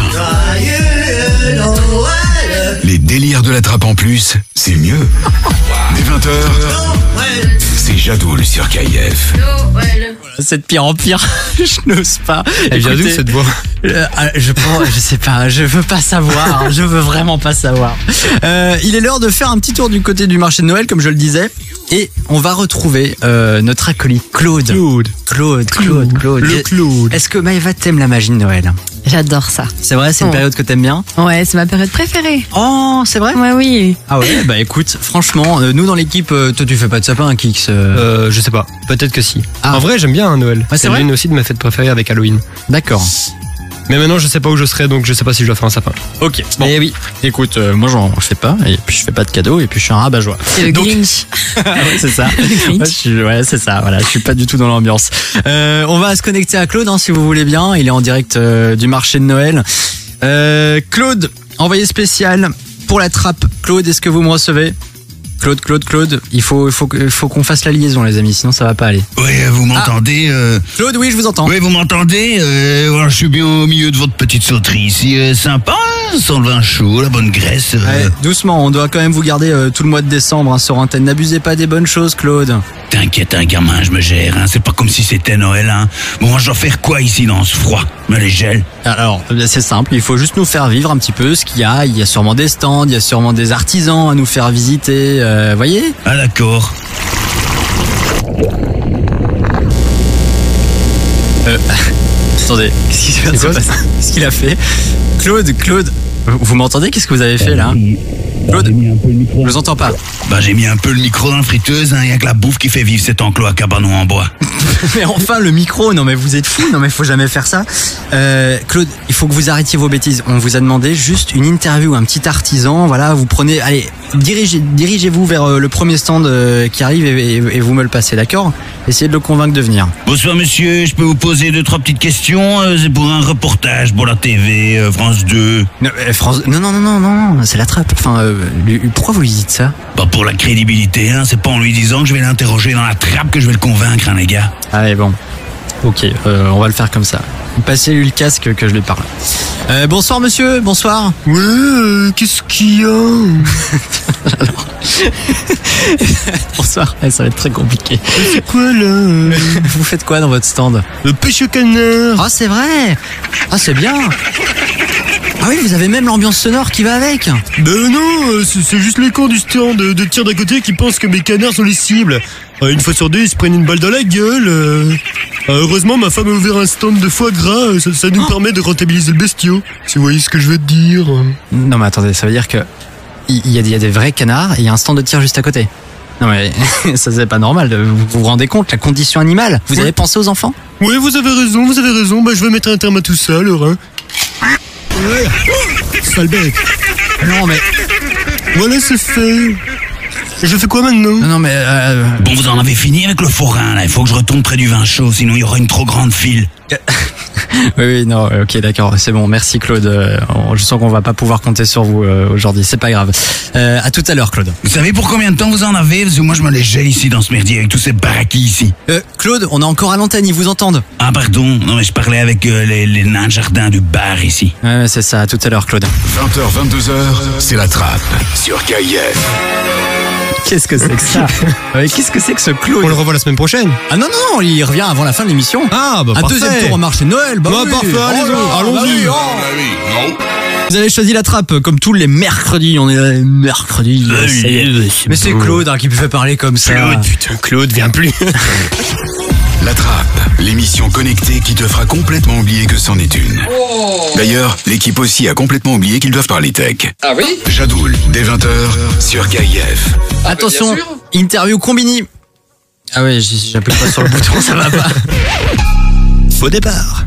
Les délires de la trappe en plus, c'est mieux. Dès vingt heures, c'est Jadoul sur K I F. C'est de pire en pire. Je n'ose pas. Elle vient d'où cette voix? Euh, je pense, je sais pas, je veux pas savoir, je veux vraiment pas savoir. Euh, il est l'heure de faire un petit tour du côté du marché de Noël, comme je le disais, et on va retrouver euh, notre acolyte Claude. Claude. Claude, Claude, Claude. Le Claude. Est-ce que Maëva t'aime la magie de Noël? J'adore ça. C'est vrai, c'est une oh. période que t'aimes bien? Ouais, c'est ma période préférée. Oh, c'est vrai? Ouais, oui. Ah ouais, bah écoute, franchement, euh, nous dans l'équipe, euh, toi tu fais pas de sapin, Kix? Euh... euh, je sais pas, peut-être que si. Ah. En vrai, j'aime bien hein, Noël. Ah, c'est c'est l'une aussi de mes fêtes préférées avec Halloween. D'accord. Mais maintenant, je sais pas où je serai, donc je sais pas si je dois faire un sapin. Ok. Bon. Eh oui. Écoute, euh, moi j'en fais pas, et puis je fais pas de cadeaux, et puis je suis un rabat-joie. C'est le donc... Grinch. Ouais, c'est ça. Ouais, je suis... ouais, c'est ça. Voilà, je suis pas du tout dans l'ambiance. Euh, on va se connecter à Claude, hein, si vous voulez bien. Il est en direct euh, du marché de Noël. Euh, Claude, envoyé spécial pour la trappe. Claude, est-ce que vous me recevez? Claude, Claude, Claude, il faut, il faut, il faut qu'on fasse la liaison, les amis, sinon ça va pas aller. Oui, vous m'entendez ah. euh... Claude, oui, je vous entends. Oui, vous m'entendez euh, voilà, je suis bien au milieu de votre petite sauterie ici. Euh, sympa, sans le vin chaud, la bonne graisse. Euh... Ouais, doucement, on doit quand même vous garder euh, tout le mois de décembre hein, sur antenne. N'abusez pas des bonnes choses, Claude. T'inquiète, un gamin, je me gère. Hein. C'est pas comme si c'était Noël. Hein. Bon, moi, je dois faire quoi ici dans ce froid? Me les gèle. Alors, c'est simple, il faut juste nous faire vivre un petit peu ce qu'il y a. Il y a sûrement des stands, il y a sûrement des artisans à nous faire visiter. Euh, voyez? Ah d'accord. Euh, attendez, qu'est-ce qu'il vient de se passer? Qu'est-ce qu'il a fait? Claude, Claude, vous m'entendez? Qu'est-ce que vous avez fait là? Claude, je vous entends pas. Bah j'ai mis un peu le micro dans la friteuse, hein, y a que la bouffe qui fait vivre cet enclos à cabanon en bois. Mais enfin le micro, non mais vous êtes fou, non mais faut jamais faire ça. Euh, Claude, il faut que vous arrêtiez vos bêtises. On vous a demandé juste une interview, un petit artisan, voilà, vous prenez, allez, dirigez, dirigez-vous vers euh, le premier stand euh, qui arrive et, et, et vous me le passez, d'accord? Essayez de le convaincre de venir. Bonsoir monsieur, je peux vous poser deux trois petites questions, euh, c'est pour un reportage pour la T V, euh, France deux. Non, euh, France... non, non, non, non, non, c'est la trappe. Enfin, euh, lui, pourquoi vous lui dites ça? Bah pour la crédibilité, hein, c'est pas en lui disant que je vais l'interroger dans la trappe que je vais le convaincre, hein, les gars. Allez, bon. Ok, euh, on va le faire comme ça. Passez-lui le casque que je lui parle. Euh, bonsoir monsieur, bonsoir. Ouais, euh, qu'est-ce qu'il y a? Alors... bonsoir, ouais, ça va être très compliqué. C'est quoi là? Vous faites quoi dans votre stand? Le pêche au canard. Ah c'est vrai. Ah c'est bien. Ah oui, vous avez même l'ambiance sonore qui va avec. Ben non, euh, c'est c'est juste les cons du stand de, de tir d'à côté qui pensent que mes canards sont les cibles. Euh, une fois sur deux, ils se prennent une balle dans la gueule. euh. Euh, heureusement, ma femme a ouvert un stand de foie gras, euh, ça, ça nous permet de rentabiliser le bestiau. Si vous voyez ce que je veux te dire. Non mais attendez, ça veut dire que il y, y, a des vrais canards et il y a un stand de tir juste à côté. Non mais ça c'est pas normal, vous vous rendez compte, la condition animale. Vous Oui. avez pensé aux enfants? Oui, vous avez raison, vous avez raison. Bah, je vais mettre un terme à tout ça, alors. Hein. Ouais. Sale bête. Non mais... Voilà, c'est fait. Je fais quoi maintenant? Non, non mais... Euh... Bon, vous en avez fini avec le forain, là. Il faut que je retourne près du vin chaud, sinon il y aura une trop grande file. Oui, oui, non, ok, d'accord, c'est bon, merci Claude. Euh, Je sens qu'on va pas pouvoir compter sur vous euh, aujourd'hui, c'est pas grave. Euh, à tout à l'heure, Claude. Vous savez pour combien de temps vous en avez? Parce que moi, je me les gèle ici dans ce merdier avec tous ces baraquis ici. Euh, Claude, on est encore à l'antenne, ils vous entendent. Ah, pardon. Non, mais je parlais avec euh, les, les nains de jardin du bar ici. Ouais, c'est ça, à tout à l'heure, Claude. vingt heures, vingt-deux heures, c'est la trappe sur K I F. Qu'est-ce que c'est que ça? Ouais, qu'est-ce que c'est que ce Claude? On le revoit la semaine prochaine. Ah non, non, non, il revient avant la fin de l'émission. Ah, bah Un parfait. deuxième tour au marché de Noël, bah, Bah, oui. parfait, allez-y, là, allons-y. bah oui, oh. non. Vous avez choisi la trappe, comme tous les mercredis, on est là, mercredi. Euh, ça y est. euh, Mais c'est beau. Claude hein, qui me fait parler comme ça. Claude, putain, Claude, viens plus. La trappe, l'émission connectée qui te fera complètement oublier que c'en est une. D'ailleurs, l'équipe aussi a complètement oublié qu'ils doivent parler tech. Ah oui? Jadoul, dès vingt heures, sur K I F. Attention, bien sûr. interview Combini. Ah ouais, j- j'appuie pas sur le bouton, ça va pas. Faux départ.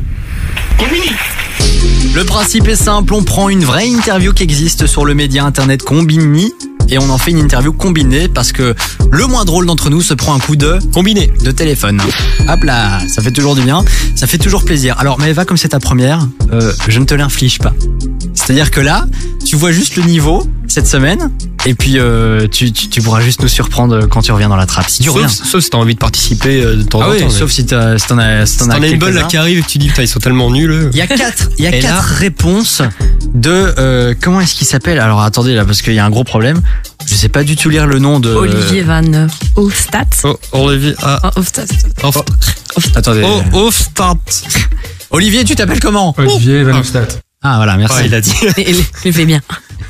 Le principe est simple, on prend une vraie interview qui existe sur le média internet Combini et on en fait une interview combinée parce que le moins drôle d'entre nous se prend un coup de Combiné. de téléphone. Hop là, ça fait toujours du bien, ça fait toujours plaisir. Alors Maëva, comme c'est ta première, euh, je ne te l'inflige pas. C'est-à-dire que là, tu vois juste le niveau cette semaine et puis euh, tu, tu, tu pourras juste nous surprendre quand tu reviens dans la trappe. Si tu reviens. Sauf, sauf si t'as envie de participer euh, de temps Ah en oui, temps. sauf si t'as si t'en as, si t'en Si as t'en as une bonne là quelques-uns. qui arrive et que tu dis putain ils sont tellement nuls. eux. Il y a quatre, il y a Et quatre là- réponses de euh, comment est-ce qu'il s'appelle? Alors attendez là parce qu'il y a un gros problème. Je sais pas du tout lire le nom de Olivier Van Hofstadt. Oh, Olivier. Ah, Oh, Hofstadt. off, Attendez. oh, Hofstadt. Olivier, tu t'appelles comment? Olivier Van Hofstadt. Ah voilà, merci. Ouais, il a dit. Il il le fait bien.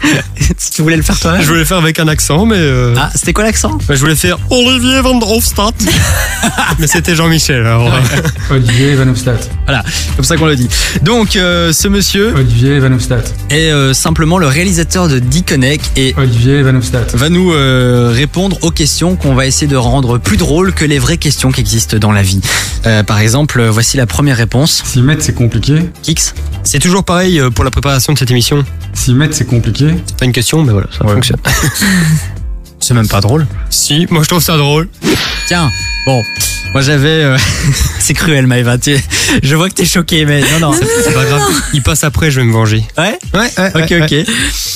Tu voulais le faire toi? Je voulais faire avec un accent, mais. euh, Ah, c'était quoi l'accent? bah, je voulais faire Olivier Van Hofstadt. Mais c'était Jean-Michel. Alors. Olivier Van Hofstadt. Voilà, comme ça qu'on le dit. Donc euh, ce monsieur Olivier Van Hofstadt. est euh, simplement le réalisateur de D-Connect et Olivier Van Hofstadt. va nous euh, répondre aux questions qu'on va essayer de rendre plus drôles que les vraies questions qui existent dans la vie. Euh, par exemple, euh, voici la première réponse. six mètres, c'est compliqué. Kix. C'est toujours pareil euh, pour la préparation de cette émission. six mètres, c'est compliqué. C'est pas une question, mais voilà, ça Ouais. fonctionne. C'est même pas drôle. Si, moi je trouve ça drôle. Tiens, bon, moi j'avais... euh, c'est cruel Maëva, tu- je vois que t'es choqué, mais non, non. C'est pas grave. Il passe après, je vais me venger. Ouais. Ouais, ouais. Ok, ouais, ok. ouais.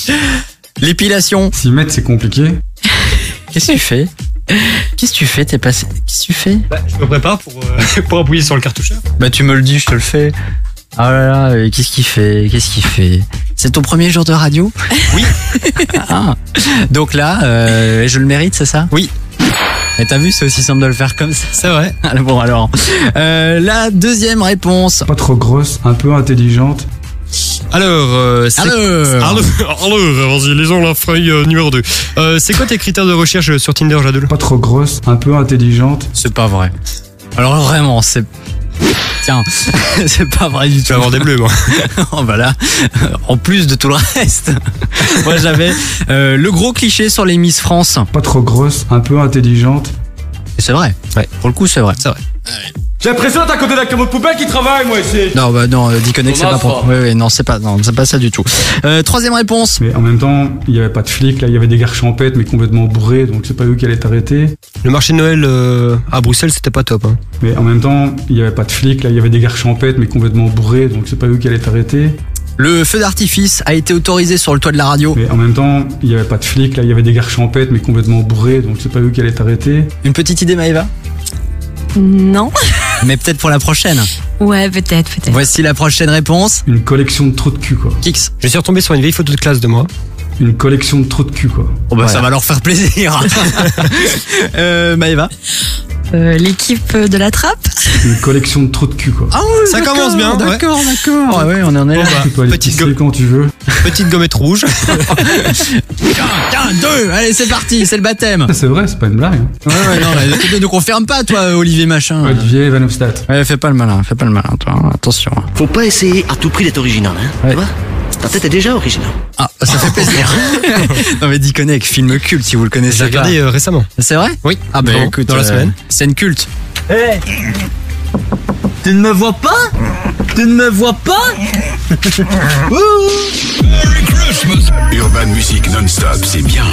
L'épilation. six mètres, c'est compliqué. Qu'est-ce que tu fais? Qu'est-ce que tu fais? T'es passé... Qu'est-ce que tu fais? Bah, je me prépare pour, euh, pour appuyer sur le cartoucheur. Bah tu me le dis, je te le fais. Ah là là, euh, qu'est-ce qu'il fait? Qu'est-ce qu'il fait? C'est ton premier jour de radio? Oui. Ah. Donc là, euh, je le mérite, c'est ça? Oui. Et t'as vu, c'est aussi simple de le faire comme ça. C'est vrai. Alors, bon alors, euh, la deuxième réponse. Pas trop grosse, un peu intelligente. Alors, euh, c'est... Alors. Alors, alors, vas-y, lisons la feuille euh, numéro deux. Euh, c'est quoi tes critères de recherche sur Tinder, Jadoul? Pas trop grosse, un peu intelligente. C'est pas vrai. Alors vraiment, c'est... Tiens, c'est pas vrai du tout. Je vais avoir des bleus, moi. Oh, bah là, en plus de tout le reste. Moi j'avais euh, le gros cliché sur les Miss France. Pas trop grosse, un peu intelligente. Et c'est vrai. Ouais. Pour le coup, c'est vrai. C'est vrai. J'ai l'impression d'être à côté d'un camion de poubelle qui travaille, moi, ici. Non, bah non, D-Connect, c'est Thomas, pas pour... ça. Oui, oui, non, c'est pas, non, c'est pas ça du tout. Euh, troisième réponse. Mais en même temps, il n'y avait pas de flics, là, il y avait des gars champêtres, mais complètement bourrés, donc c'est pas eux qui allaient t'arrêter. Le marché de Noël euh, à Bruxelles, c'était pas top. Hein. Mais en même temps, il n'y avait pas de flics, là, il y avait des gars champêtres, mais complètement bourrés, donc c'est pas eux qui allaient t'arrêter. Le feu d'artifice a été autorisé sur le toit de la radio. Mais en même temps, il n'y avait pas de flics, là, il y avait des gars champêtres, mais complètement bourrés, donc c'est pas eux qui allaient t'arrêter. Une petite idée, Maëva? Non. Mais peut-être pour la prochaine. Ouais, peut-être, peut-être. Voici la prochaine réponse. Une collection de trous de cul, quoi. Kix. Je suis retombé sur une vieille photo de classe de moi. Une collection de trous de cul, quoi. Oh bah Voilà. ça va leur faire plaisir. euh, Maëva. Euh, L'équipe de la trappe. Une collection de trous de cul, quoi. Ah oui, Ça d'accord, commence bien, ouais. D'accord, d'accord. Ouais, ouais, on en est là. Bon, bah, Tu peux aller petite pisser go- quand tu veux. Petite gommette rouge. Un, deux, allez c'est parti, c'est le baptême. C'est vrai, c'est pas une blague. Ouais, ouais, non, mais ne confirme pas toi, Olivier Machin. Olivier Van Hofstadt. Ouais, fais pas le malin, fais pas le malin, toi. Attention. Faut pas essayer à tout prix d'être original, hein. Ouais. Tu vois? Ta tête est déjà originale. Ah, ça fait plaisir. Non mais déconnez avec film culte si vous le connaissez. J'ai regardé euh, récemment. C'est vrai? Oui. Ah bah dans, écoute, dans la euh, semaine. Scène culte. Hé, tu ne me vois pas? Tu ne me vois pas? Urban Music non-stop, c'est bien.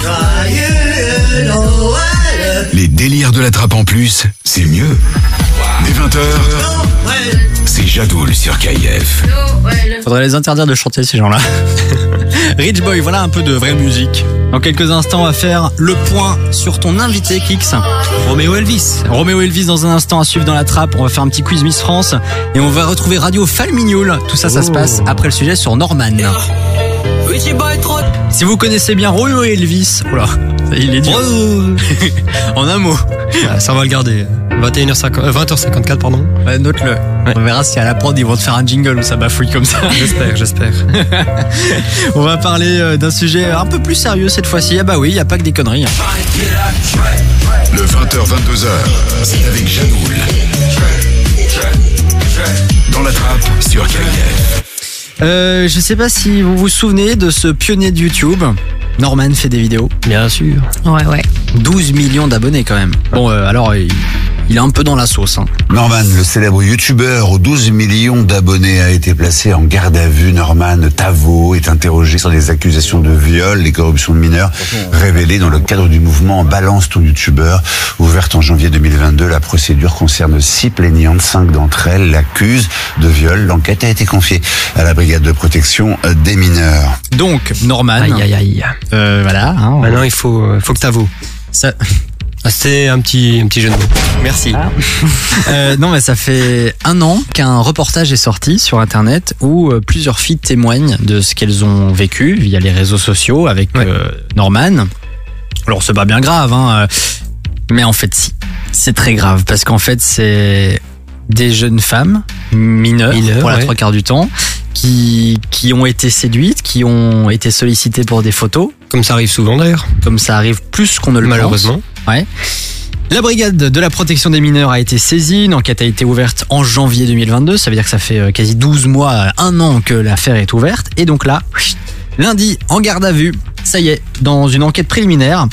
Les délires de la trappe en plus, c'est mieux. Dès vingt heures, c'est Jadoul sur K I F. Faudrait les interdire de chanter ces gens-là. Rich Boy, voilà un peu de vraie musique. Dans quelques instants, on va faire le point sur ton invité, Kix. Roméo Elvis. Roméo Elvis dans un instant à suivre dans la trappe. On va faire un petit quiz Miss France et on va retrouver Radio Falmignoul. Tout ça, ça se passe après le sujet sur Norman. Si vous connaissez bien Roméo Elvis, oula, il est dur. En un mot. Ah, ça on va le garder. vingt et une heures cinquante, euh, vingt heures cinquante-quatre, pardon. Ouais, note-le. Ouais. On verra si à la prod ils vont te faire un jingle ou ça bafouille comme ça. J'espère, j'espère. On va parler d'un sujet un peu plus sérieux cette fois-ci. Ah bah oui, il n'y a pas que des conneries. Le vingt heures vingt-deux heures, c'est avec Jadoul. Dans la trappe sur K I F. Euh, je sais pas si vous vous souvenez de ce pionnier de YouTube. Norman fait des vidéos. Bien sûr. Ouais, ouais. douze millions d'abonnés quand même. Bon, euh, alors, il, il est un peu dans la sauce. Hein. Norman, le célèbre youtubeur aux douze millions d'abonnés, a été placé en garde à vue. Norman Tavo est interrogé sur des accusations de viol et corruption de mineurs révélées dans le cadre du mouvement Balance ton youtubeur. Ouverte en janvier deux mille vingt-deux, la procédure concerne six plaignantes. Cinq d'entre elles l'accusent de viol. L'enquête a été confiée à la brigade de protection des mineurs. Donc, Norman. Aïe, aïe, aïe. Euh, voilà. Hein, Maintenant, il faut, euh, faut que t'avoues. Ça... Ah, c'était un petit, un petit jeu de mots. Merci. Ah. euh, non, mais ça fait un an qu'un reportage est sorti sur Internet où euh, plusieurs filles témoignent de ce qu'elles ont vécu via les réseaux sociaux avec ouais. euh, Norman. Alors, c'est pas bien grave, hein, euh, mais en fait, si. C'est très grave parce qu'en fait, c'est des jeunes femmes mineures, mineures pour la ouais. trois quarts du temps qui, qui ont été séduites, qui ont été sollicitées pour des photos. Comme ça arrive souvent d'ailleurs. Comme ça arrive plus qu'on ne le Malheureusement. pense. Ouais. La brigade de la protection des mineurs a été saisie. Une enquête a été ouverte en janvier deux mille vingt-deux. Ça veut dire que ça fait quasi douze mois, un an que l'affaire est ouverte. Et donc là, lundi, en garde à vue, ça y est, dans une enquête préliminaire,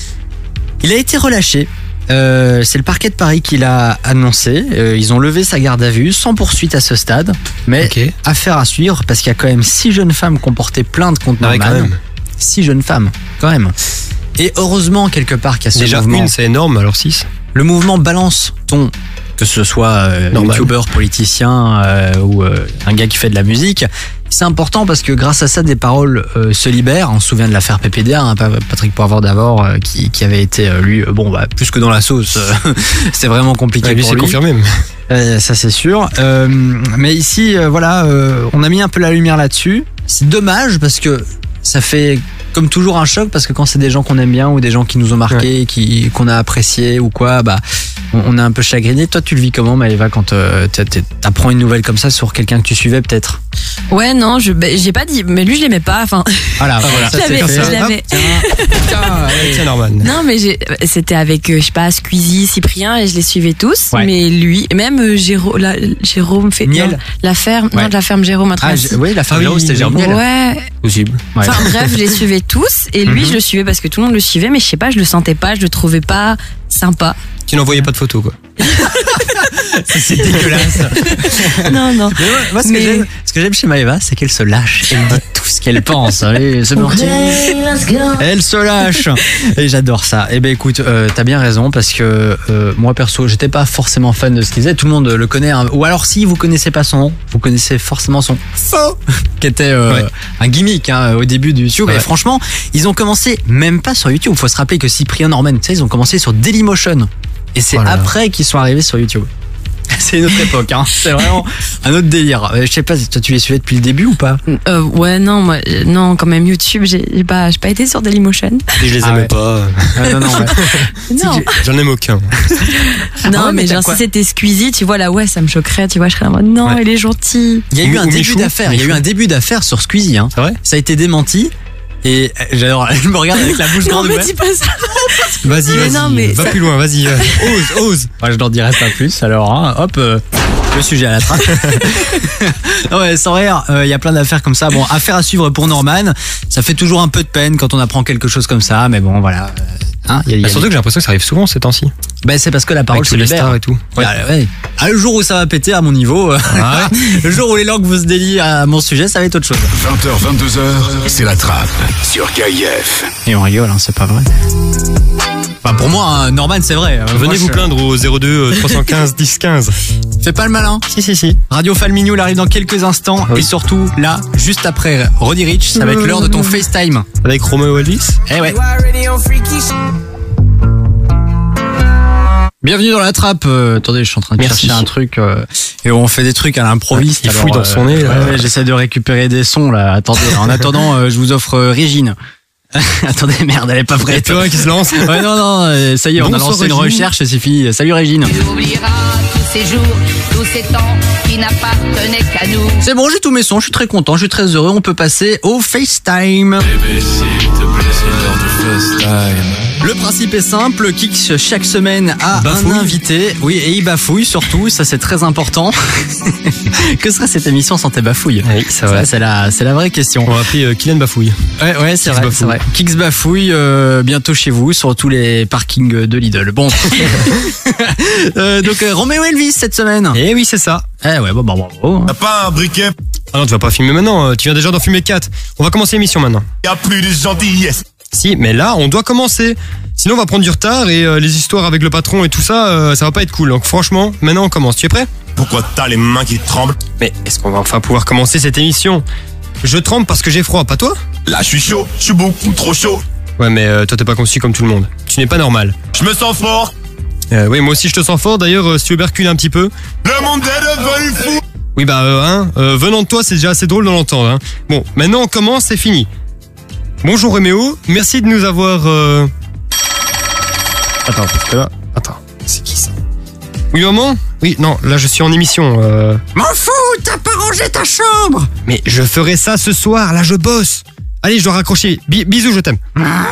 il a été relâché. Euh, c'est le parquet de Paris qui l'a annoncé. Euh, ils ont levé sa garde à vue sans poursuite à ce stade. Mais okay. affaire à suivre parce qu'il y a quand même six jeunes femmes qui ont porté plainte contre Norman. Ah ouais, quand même. Six jeunes femmes, quand même. Et heureusement, quelque part, qu'il y a ce Déjà mouvement. Déjà une, c'est énorme, alors six. Le mouvement Balance ton, que ce soit euh, youtubeur, politicien euh, ou euh, un gars qui fait de la musique, c'est important parce que grâce à ça, des paroles euh, se libèrent. On se souvient de l'affaire P P D A, hein, Patrick Poivre d'abord, euh, qui, qui avait été, euh, lui, euh, bon, bah, plus que dans la sauce. Euh, c'est vraiment compliqué ouais, lui, pour lui. C'est confirmé. Euh, ça, c'est sûr. Euh, mais ici, euh, voilà, euh, on a mis un peu la lumière là-dessus. C'est dommage parce que ça fait... comme toujours un choc parce que quand c'est des gens qu'on aime bien ou des gens qui nous ont marqué, ouais. qui qu'on a apprécié ou quoi, bah on, on est un peu chagriné. Toi, tu le vis comment, Maëva, quand euh, t'apprends une nouvelle comme ça sur quelqu'un que tu suivais peut-être? Ouais, non, je bah, j'ai pas dit, mais lui je l'aimais pas. Enfin, voilà, voilà. je l'avais, je l'avais. Tiens, Norman. Non, mais c'était avec je sais pas Squeezie, Cyprien et je les suivais tous. Ouais. Mais lui, même euh, Jérôme, la, Jérôme fait non, la ferme, ouais. non, de la ferme Jérôme. Ah, oui, la ferme Jérôme, c'était Jérôme Niel. Ouais. Possible. Ouais. Enfin bref, je les suivais tous et lui, mm-hmm. je le suivais parce que tout le monde le suivait, mais je sais pas, je le sentais pas, je le trouvais pas sympa. Tu n'envoyais pas de photos, quoi. C'est dégueulasse. Non, non. Mais moi, moi, ce, mais... que j'aime, ce que j'aime chez Maëva, c'est qu'elle se lâche. Elle dit tout ce qu'elle pense. Allez, c'est parti. Elle se lâche. Et j'adore ça. Eh ben, écoute, euh, t'as bien raison parce que euh, moi, perso, j'étais pas forcément fan de ce qu'il faisait. Tout le monde le connaît. Hein. Ou alors, si vous connaissez pas son nom, vous connaissez forcément son faux, qui était euh, ouais. un gimmick hein, au début du YouTube. Ouais. Et franchement, ils ont commencé même pas sur YouTube. Faut se rappeler que Cyprien Norman, tu sais, ils ont commencé sur Dailymotion. Et c'est oh après qu'ils sont arrivés sur YouTube. c'est une autre époque, hein. C'est vraiment un autre délire. Je sais pas, toi tu les suivais depuis le début ou pas? euh, Ouais, non, moi, non, quand même YouTube, j'ai, j'ai pas, j'ai pas été sur Dailymotion. Et je les Ah aimais ouais. pas. Ah, non, non, ouais. Non, J'en aime aucun. non, Ah ouais, mais mais t'as genre quoi si c'était Squeezy, tu vois, là, ouais, ça me choquerait, tu vois, je serais en mode non, Ouais. il est gentil. Il y a eu Ou- un ou début Michou. d'affaire, il y a eu un début d'affaire sur Squeezie, hein. C'est vrai? Ça a été démenti. Et euh, j'adore, je me regarde avec la bouche Non, grande mais ouverte. dis pas ça. Vas-y, Mais vas-y. non, mais Va ça- plus loin, vas-y. euh, Ose, ose. Ouais, je n'en dirai pas plus, alors, hein, hop, euh, le sujet à la trappe. Non, ouais, sans rire, il euh, y a plein d'affaires comme ça. Bon, affaire à suivre pour Norman. Ça fait toujours un peu de peine quand on apprend quelque chose comme ça, mais bon, voilà. euh, Hein, y a, y a Bah, surtout que j'ai l'impression que ça arrive souvent ces temps-ci. Ben, c'est parce que la parole Avec se tous les libère. stars et tout. Ouais. Ah, ouais. Ah, le jour où ça va péter à mon niveau, euh, Ah le jour où les langues vont se délier à mon sujet, ça va être autre chose. vingt heures, vingt-deux heures, c'est la trappe sur K I F. Et on rigole, hein, c'est pas vrai. Enfin, pour moi, hein, Norman, c'est vrai. Euh, Venez moi, vous je- plaindre au zéro deux trois cent quinze dix quinze. Fais pas le malin. Si, si, si. Radio Falmignoul arrive dans quelques instants. Oui. Et surtout, là, juste après Roddy Rich, ça va être l'heure de ton FaceTime. Avec Romeo Elvis. Eh ouais. Bienvenue dans la trappe. Euh, attendez, je suis en train de Merci. chercher un truc euh, et on fait des trucs à l'improviste. Il alors, fouille dans euh, son nez, là. ouais, ouais, j'essaie de récupérer des sons là. Attendez, en attendant, euh, je vous offre euh, Régine. Attendez, merde, elle est pas prête. C'est toi qui se lance. Ouais, non, non, euh, ça y est, on a Bonsoir, lancé une Régine. recherche et c'est fini. Salut Régine. Tu oublieras tous ces jours, tous ces temps qui n'appartenaient qu'à nous. C'est bon, j'ai tous mes sons, je suis très content, je suis très heureux. On peut passer au FaceTime. Le principe est simple, Kix chaque semaine a Bafouille. un invité. Oui, et il bafouille surtout, ça c'est très important. Que serait cette émission sans tes bafouilles? Oui, c'est vrai. Ça, c'est la, c'est la vraie question. On va appeler euh, Kylian Bafouille. Ouais, ouais, c'est Kix vrai, bafouille. c'est vrai. Kix bafouille euh, bientôt chez vous sur tous les parkings de Lidl. Bon. Euh, donc euh, Roméo Elvis cette semaine. Eh oui, c'est ça. Eh ouais, bon, bah, bravo. T'as pas un briquet? Ah non, tu vas pas filmer maintenant, euh, tu viens déjà d'en fumer quatre. On va commencer l'émission maintenant. Y'a plus de gentillesse. Si, mais là, on doit commencer. Sinon, on va prendre du retard et euh, les histoires avec le patron et tout ça, euh, ça va pas être cool. Donc franchement, maintenant on commence. Tu es prêt? Pourquoi t'as les mains qui tremblent? Mais est-ce qu'on va enfin pouvoir commencer cette émission? Je tremble parce que j'ai froid, pas toi? Là, je suis chaud, je suis beaucoup trop chaud. Ouais, mais euh, toi t'es pas conçu comme tout le monde. Tu n'es pas normal. Je me sens fort. Euh, oui, moi aussi je te sens fort. D'ailleurs, euh, si tu veux bien reculer un petit peu. Le monde est devenu fou. Oui, bah, euh, hein, euh, venant de toi, c'est déjà assez drôle de l'entendre. Hein. Bon, maintenant on commence, c'est fini. Bonjour Roméo, merci de nous avoir... Euh... Attends, parce que là... Attends, c'est qui ça? Oui, maman? Oui, non, là je suis en émission. Euh... M'en fous, t'as pas rangé ta chambre. Mais je ferai ça ce soir, là je bosse. Allez, je dois raccrocher. Bi- bisous, je t'aime.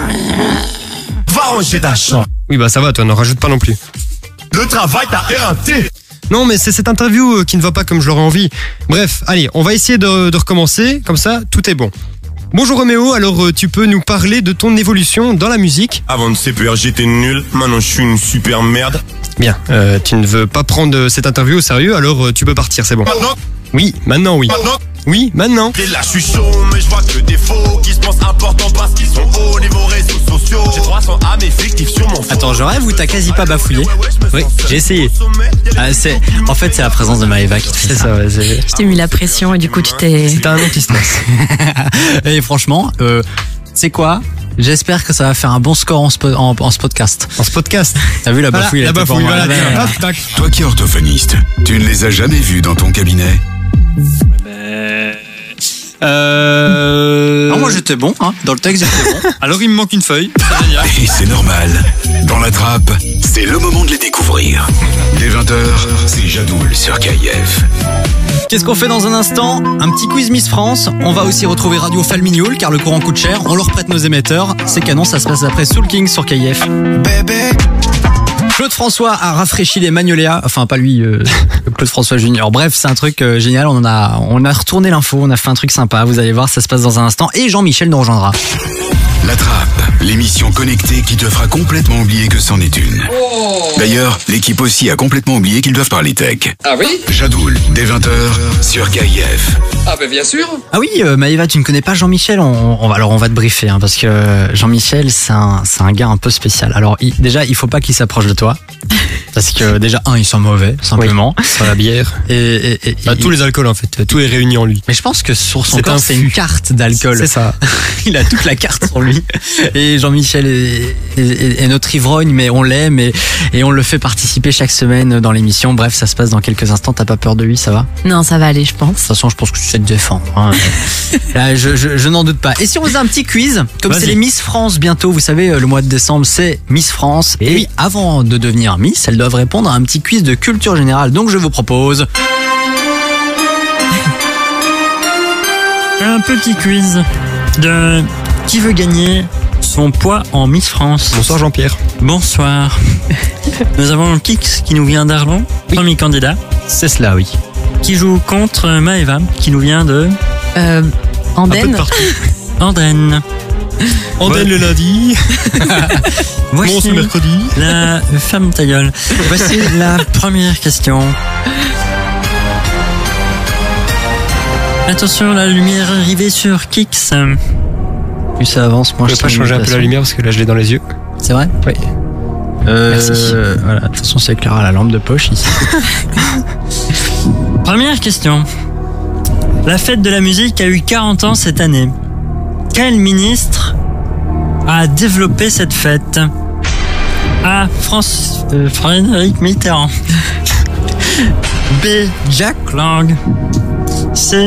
Va ranger ta chambre. Oui, bah ça va, toi, n'en rajoute pas non plus. Le travail t'a éreinté. Non, mais c'est cette interview euh, qui ne va pas comme je l'aurais envie. Bref, allez, on va essayer de, de recommencer, comme ça, tout est bon. Bonjour Roméo, alors euh, tu peux nous parler de ton évolution dans la musique? Avant de C P R, j'étais nul. Maintenant, je suis une super merde. Bien, euh, tu ne veux pas prendre euh, cette interview au sérieux, alors euh, tu peux partir, c'est bon. Maintenant, Oui, maintenant oui. maintenant. Oui, maintenant. Et là, je suis chaud, mais je vois que des faux qui se pensent importants parce qu'ils sont hauts niveau réseaux sociaux. J'ai trois cents âmes effectives sur mon phone. Attends, je rêve ou t'as quasi pas bafouillé? Oui, j'ai essayé. Ah, c'est, en fait, c'est la présence de Maëva qui te fait C'est ça. ça, ouais, c'est... Je t'ai mis la pression et du coup tu t'es. C'était un anti-stress. Et franchement, euh, c'est quoi? J'espère que ça va faire un bon score en ce, po- en, en ce podcast. En ce podcast. T'as vu la Voilà, bafouille? elle la était bafouille, pour moi. voilà, Ouais, tiens, ouais. hop, tac. Toi qui es orthophoniste, tu ne les as jamais vus dans ton cabinet? Euh... Non, moi j'étais bon, hein. Dans le texte j'étais bon. Alors il me manque une feuille. C'est génial. Et c'est normal. Dans la trappe, c'est le moment de les découvrir. Dès vingt heures, c'est Jadoul sur K I F. Qu'est-ce qu'on fait dans un instant? Un petit quiz Miss France. On va aussi retrouver Radio Falmignoul car le courant coûte cher. On leur prête nos émetteurs. C'est canon, ça se passe après Soul King sur K I F. Claude François a rafraîchi les magnoléas. Enfin, pas lui, euh, Claude François Junior. Bref, c'est un truc euh, génial. On en a, on a retourné l'info. On a fait un truc sympa. Vous allez voir, ça se passe dans un instant. Et Jean-Michel nous rejoindra. La trappe, l'émission connectée qui te fera complètement oublier que c'en est une. D'ailleurs, l'équipe aussi a complètement oublié qu'ils doivent parler tech. Ah oui? Jadoul, dès vingt heures, sur K I F. Ah ben bien sûr. Ah oui, euh, Maëva, tu ne connais pas Jean-Michel? on, on va, Alors on va te briefer, hein, parce que euh, Jean-Michel, c'est un, c'est un gars un peu spécial. Alors il- déjà, il faut pas qu'il s'approche de toi. Parce que déjà, un, ils sont mauvais, simplement. Oui, sur la bière. Et, et, et- Bah, et- tous les alcools en fait, tout est réuni en lui. Mais je pense que sur son C'est corps, un c'est fût. une carte d'alcool. C'est ça. Il a toute la carte sur lui. oui. Et Jean-Michel est, est, est notre ivrogne, mais on l'aime et, et on le fait participer chaque semaine dans l'émission. Bref, ça se passe dans quelques instants. T'as pas peur de lui, ça va? Non, ça va aller, je pense. De toute façon, je pense que tu sais te défendre. Hein. Là, je, je, je n'en doute pas. Et si on faisait un petit quiz, comme Vas-y. c'est les Miss France bientôt, vous savez, le mois de décembre, c'est Miss France. Et oui, avant de devenir Miss, elles doivent répondre à un petit quiz de culture générale. Donc, je vous propose... Un petit quiz de qui veut gagner son poids en Miss France. Bonsoir Jean-Pierre. Bonsoir. Nous avons Kix qui nous vient d'Arlon, oui. Premier candidat. C'est cela, oui. Qui joue contre Maëva qui nous vient de... Euh, Andenne. Andenne. Andenne le lundi. Voici Mons le mercredi. La femme ta gueule. Voici la première question. Attention, la lumière est arrivée sur Kix. Plus ça avance, moi je peux pas changer un peu la lumière parce que là je l'ai dans les yeux. C'est vrai? Oui. Euh, Merci. Voilà, de toute façon, c'est éclairé à la lampe de poche ici. Première question. La fête de la musique a eu quarante ans cette année. Quel ministre a développé cette fête? A. France, euh, Frédéric Mitterrand. B. Jack Lang. C.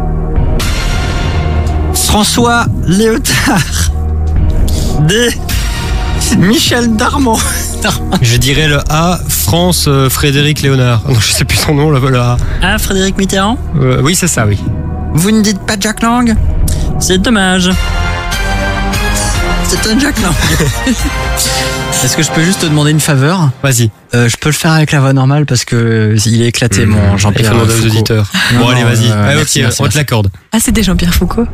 François Léotard. D. Michel Darmon. Je dirais le A, France euh, Frédéric Léonard. Non, je sais plus son nom, là, voilà. A. Frédéric Mitterrand. Euh, oui, c'est ça, oui. Vous ne dites pas Jack Lang? C'est dommage. C'est un Jack Lang. Est-ce que je peux juste te demander une faveur? Vas-y. Euh, je peux le faire avec la voix normale parce que euh, il est éclaté, mmh. mon Jean-Pierre. Il faut demander aux auditeurs. Non, bon, non, allez, vas-y. Euh, ah, merci, ok, merci, on merci. te l'accorde. Ah, c'était Jean-Pierre Foucault.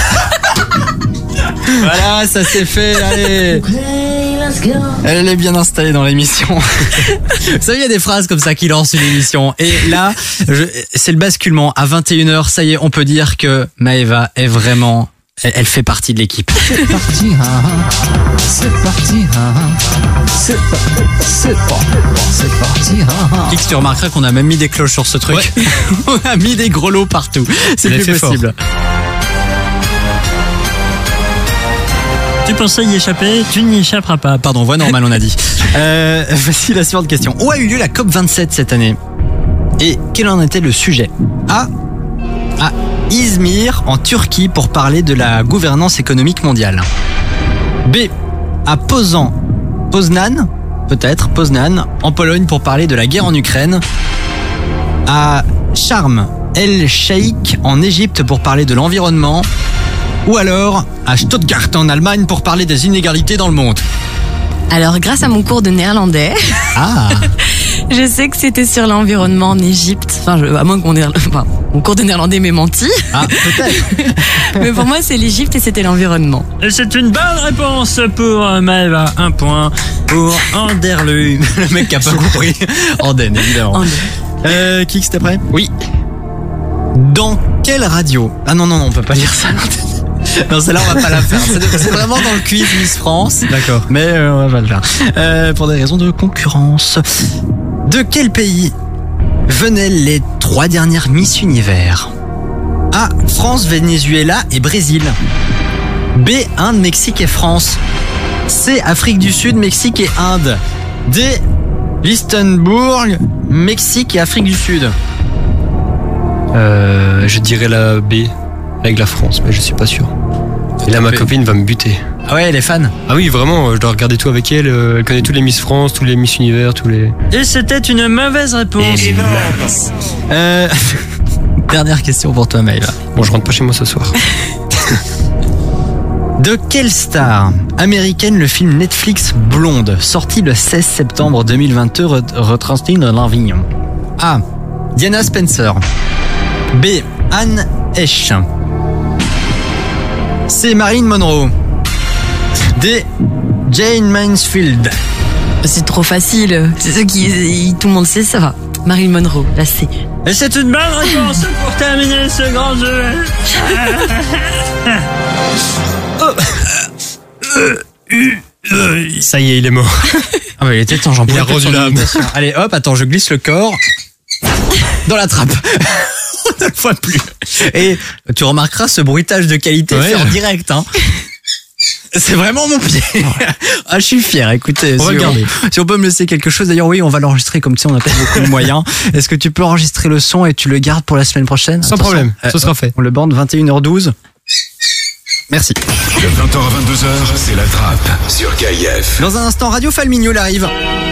Voilà, ça c'est fait, allez. Elle est bien installée dans l'émission. Vous savez, il y a des phrases comme ça qui lancent une émission. Et là, je, c'est le basculement. À vingt et une heures, ça y est, on peut dire que Maëva est vraiment... Elle, elle fait partie de l'équipe. C'est parti, hein, c'est parti, hein, c'est pas, c'est pas, c'est parti, hein. X, tu remarqueras qu'on a même mis des cloches sur ce truc. Ouais. On a mis des gros lots partout. C'est Elle plus fait possible. fort. Tu pensais y échapper, tu n'y échapperas pas. Pardon, voix normale, on a dit. Euh, voici la suivante question. Où a eu lieu la COP vingt-sept cette année? Et quel en était le sujet? A. À Izmir, en Turquie, pour parler de la gouvernance économique mondiale. B. À Poznan, Poznan, peut-être, Poznan, en Pologne, pour parler de la guerre en Ukraine. À Sharm el-Sheikh, en Égypte, pour parler de l'environnement. Ou alors à Stuttgart, en Allemagne, pour parler des inégalités dans le monde. Alors, grâce à mon cours de néerlandais, ah. je sais que c'était sur l'environnement en Égypte. Enfin, je, à moins que mon, néerl... enfin, mon cours de néerlandais m'ait menti. Ah, peut-être. Mais pour moi, c'est l'Égypte et c'était l'environnement. Et c'est une bonne réponse pour Maëva. Un point pour Anderlu. Le mec qui a pas compris. Andenne, évidemment. Andenne. Euh, Kix, t'es prêt? Oui. Dans quelle radio? Ah non, non, non, on peut pas lire ça. Non, celle-là, on va pas la faire. C'est, c'est vraiment dans le quiz Miss France. D'accord. Mais euh, on va pas le faire. Euh, pour des raisons de concurrence. De quel pays venaient les trois dernières Miss Univers? A. France, Venezuela et Brésil. B. Inde, Mexique et France. C. Afrique du Sud, Mexique et Inde. D. Liechtenbourg, Mexique et Afrique du Sud. Euh, je dirais la B, avec la France, mais je suis pas sûr. Et là, ma copine va me buter. Ah ouais, elle est fan? Ah oui, vraiment, je dois regarder tout avec elle. Elle connaît tous les Miss France, tous les Miss Univers, tous les... Et c'était une mauvaise réponse. Euh... Dernière question pour toi, Maëva. Bon, je rentre pas chez moi ce soir. De quelle star américaine le film Netflix Blonde, sorti le seize septembre deux mille vingt-deux, retranscrit dans l'Avignon? A. Diana Spencer. B. Anne Heche. C. Marilyn Monroe. D. Jane Mansfield. C'est trop facile. C'est ce qui, tout le monde sait, ça va. Marilyn Monroe, la C. Et c'est une bonne réponse pour terminer ce grand jeu. Ça y est, il est mort. Ah bah il était temps, j'en Il a pouvais plus rendu de son l'âme. imitation. Allez hop, attends, je glisse le corps dans la trappe. On ne le voit plus. Et tu remarqueras ce bruitage de qualité Ouais. fait en direct, hein. C'est vraiment mon pied. Ah, je suis fier. Écoutez, on si, va le garder. On, si on peut me laisser quelque chose. D'ailleurs, oui, on va l'enregistrer comme tu sais, on n'a pas beaucoup de moyens. Est-ce que tu peux enregistrer le son et tu le gardes pour la semaine prochaine? Sans Attention. problème, Euh, ce sera fait. On le bande vingt et une heures douze. Merci. De vingt heures à vingt-deux heures, c'est la trappe sur K I F. Dans un instant, Radio Falmignol arrive.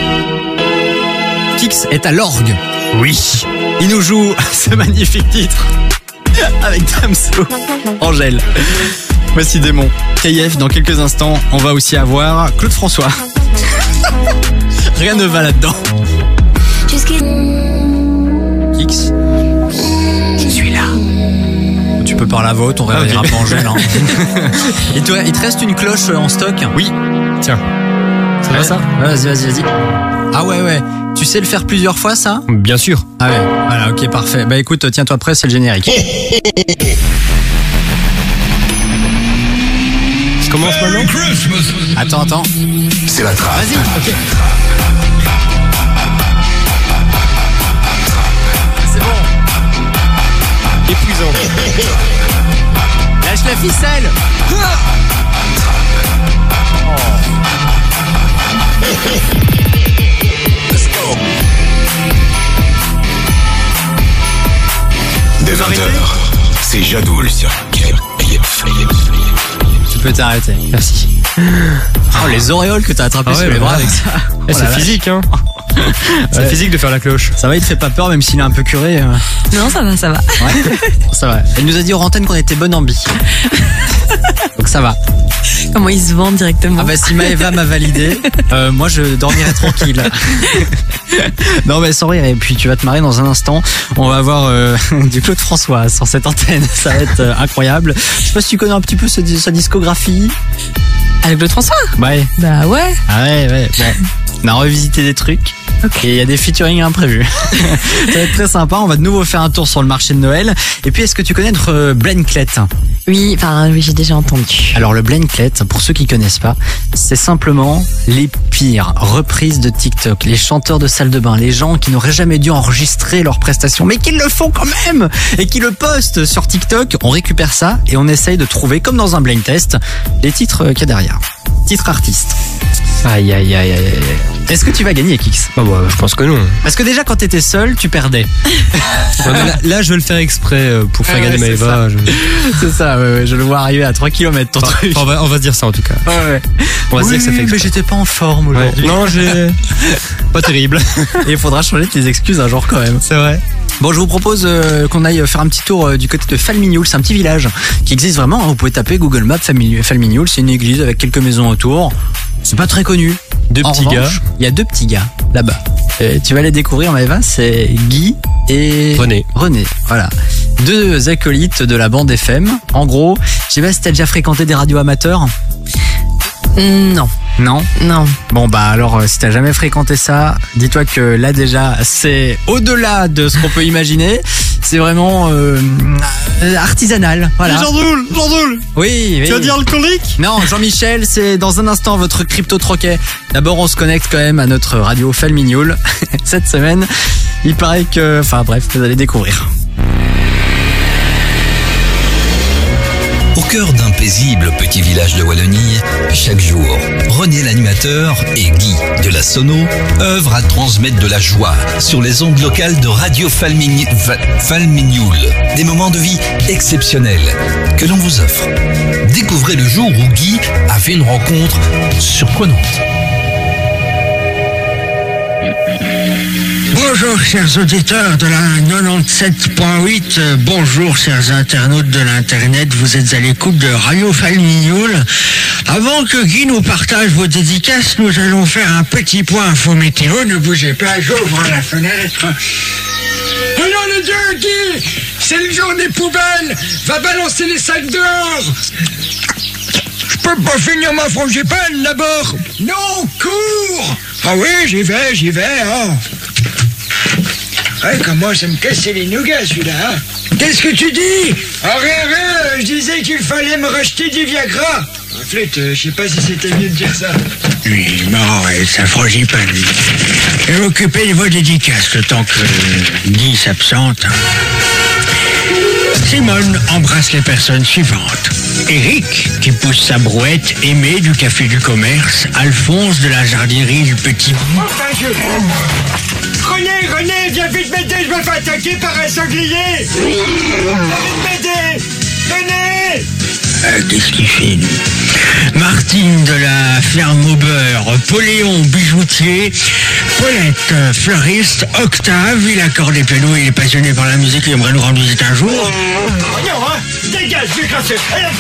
Kix est à l'orgue. Oui. Il nous joue ce magnifique titre avec Damso, Angèle. Voici Démon. K I F, dans quelques instants, on va aussi avoir Claude François. Rien ne va là-dedans. Kix, je suis là. Tu peux parler à vote, on réveillera pas Angèle. Hein. il, te, il te reste une cloche en stock? Oui. Tiens. Ça va ça? Vas-y, vas-y, vas-y. Ah ouais, ouais. Tu sais le faire plusieurs fois, ça? Bien sûr. Ah ouais. Voilà, ok, parfait. Bah écoute, tiens-toi prêt, c'est le générique. Je commence maintenant? Attends, attends. C'est la trappe. Vas-y. Ok. C'est bon. Épuisant. Lâche la ficelle. Dès vingt heures, c'est Jadoul sur K I F. Tu peux t'arrêter. Merci. Oh, les auréoles que t'as attrapées Ah ouais, sur les bah bras là. avec ça. Eh, Oh c'est la vache. physique, hein. C'est Ouais. physique de faire la cloche. Ça va, il te fait pas peur même s'il est un peu curé. euh. Non, ça va, ça va. Ouais, ça va. Elle nous a dit hors antenne qu'on était bonne en bi. Donc ça va. Comment ils se vendent directement. Ah bah si Maëva m'a validé, euh, moi je dormirai tranquille. Non mais sans rire, et puis tu vas te marrer dans un instant. On va avoir euh, du Claude François sur cette antenne. Ça va être euh, incroyable. Je sais pas si tu connais un petit peu sa, sa discographie. Avec Claude François? Ouais. Bah ouais. Ah ouais, ouais, ouais. On a revisité des trucs. Et il y a des featuring imprévus. Ça va être très sympa. On va de nouveau faire un tour sur le marché de Noël. Et puis, est-ce que tu connais notre euh, Blenklet? Oui, enfin, oui, j'ai déjà entendu. Alors, le Blenklet, pour ceux qui connaissent pas, c'est simplement les pires reprises de TikTok. Les chanteurs de salle de bain, les gens qui n'auraient jamais dû enregistrer leurs prestations, mais qui le font quand même et qui le postent sur TikTok. On récupère ça et on essaye de trouver, comme dans un blind test, les titres qu'il y a derrière. Titres artistes. Aïe, aïe, aïe, aïe, aïe. Est-ce que tu vas gagner, Kix? Ah bah, je pense que non. Parce que déjà, quand t'étais seul, tu perdais. Ouais, mais là, là, je vais le faire exprès euh, pour faire Ah ouais, gagner c'est Maëva. ça. Je... C'est ça, ouais, ouais, je le vois arriver à trois kilomètres ton Enfin, truc. on, va, on va se dire ça en tout cas. Ouais, ouais. On va se Oui, dire que ça fait exprès. mais j'étais pas en forme aujourd'hui. Ouais. Non, j'ai. Pas terrible. Et il faudra changer tes excuses un jour quand même. C'est vrai. Bon, je vous propose euh, qu'on aille faire un petit tour euh, du côté de Falmignol. C'est un petit village qui existe vraiment. Hein. Vous pouvez taper Google Maps Falmignol. Falmignol, c'est une église avec quelques maisons autour. C'est pas très connu. Deux En petits revanche, gars. Il y a deux petits gars là-bas. Et tu vas les découvrir, Maëva. C'est Guy et René. René, voilà. Deux acolytes de la bande F M. En gros, je sais pas si t'as déjà fréquenté des radios amateurs. Non. Non? Non. Bon bah alors euh, si t'as jamais fréquenté ça, dis-toi que là déjà c'est au-delà de ce qu'on peut imaginer. C'est vraiment euh, euh, artisanal. Voilà. Jean-Doul, Jean-Doul. Oui, oui. Tu vas dire alcoolique? Non, Jean-Michel, c'est dans un instant votre crypto troquet. D'abord, on se connecte quand même à notre radio Falmignol cette semaine. Il paraît que, enfin bref, vous allez découvrir. Au cœur d'un paisible petit village de Wallonie, chaque jour, René l'animateur et Guy de la Sono œuvrent à transmettre de la joie sur les ondes locales de Radio Falmign... Fa- Falmignol. Des moments de vie exceptionnels que l'on vous offre. Découvrez le jour où Guy a fait une rencontre surprenante. Bonjour chers auditeurs de la quatre-vingt-dix-sept point huit, euh, bonjour chers internautes de l'internet, vous êtes à l'écoute de Radio Falmignol. Avant que Guy nous partage vos dédicaces, nous allons faire un petit point info météo, ne bougez pas, j'ouvre la fenêtre. Oh non le Dieu, Guy, c'est le jour des poubelles, va balancer les sacs dehors. Je peux pas finir ma frangipane d'abord. Non, cours. Ah oui, j'y vais, j'y vais, hein. Ouais, commence à me casser les nougats, celui-là, hein. Qu'est-ce que tu dis? Ah, rien, rien, je disais qu'il fallait me racheter du Viagra. En fait, euh, je sais pas si c'était mieux de dire ça. Oui, non, ouais, ça frangipane. Et occupez de vos dédicaces, le temps que euh, Guy s'absente. Simone embrasse les personnes suivantes. Eric, qui pousse sa brouette, Aimé du Café du Commerce, Alphonse de la jardinerie du Petit. Enfin, je... René, René, viens vite m'aider, je me fais attaquer par un sanglier. Viens m'aider. Venez. Euh, Qu'est-ce qu'il fait, lui? Martine de la ferme au beurre, Poléon bijoutier, Paulette euh, fleuriste, Octave, il accorde des pianos, il est passionné par la musique, il aimerait nous rendre visite un jour. Oh non, hein. Dégage, je vais casser.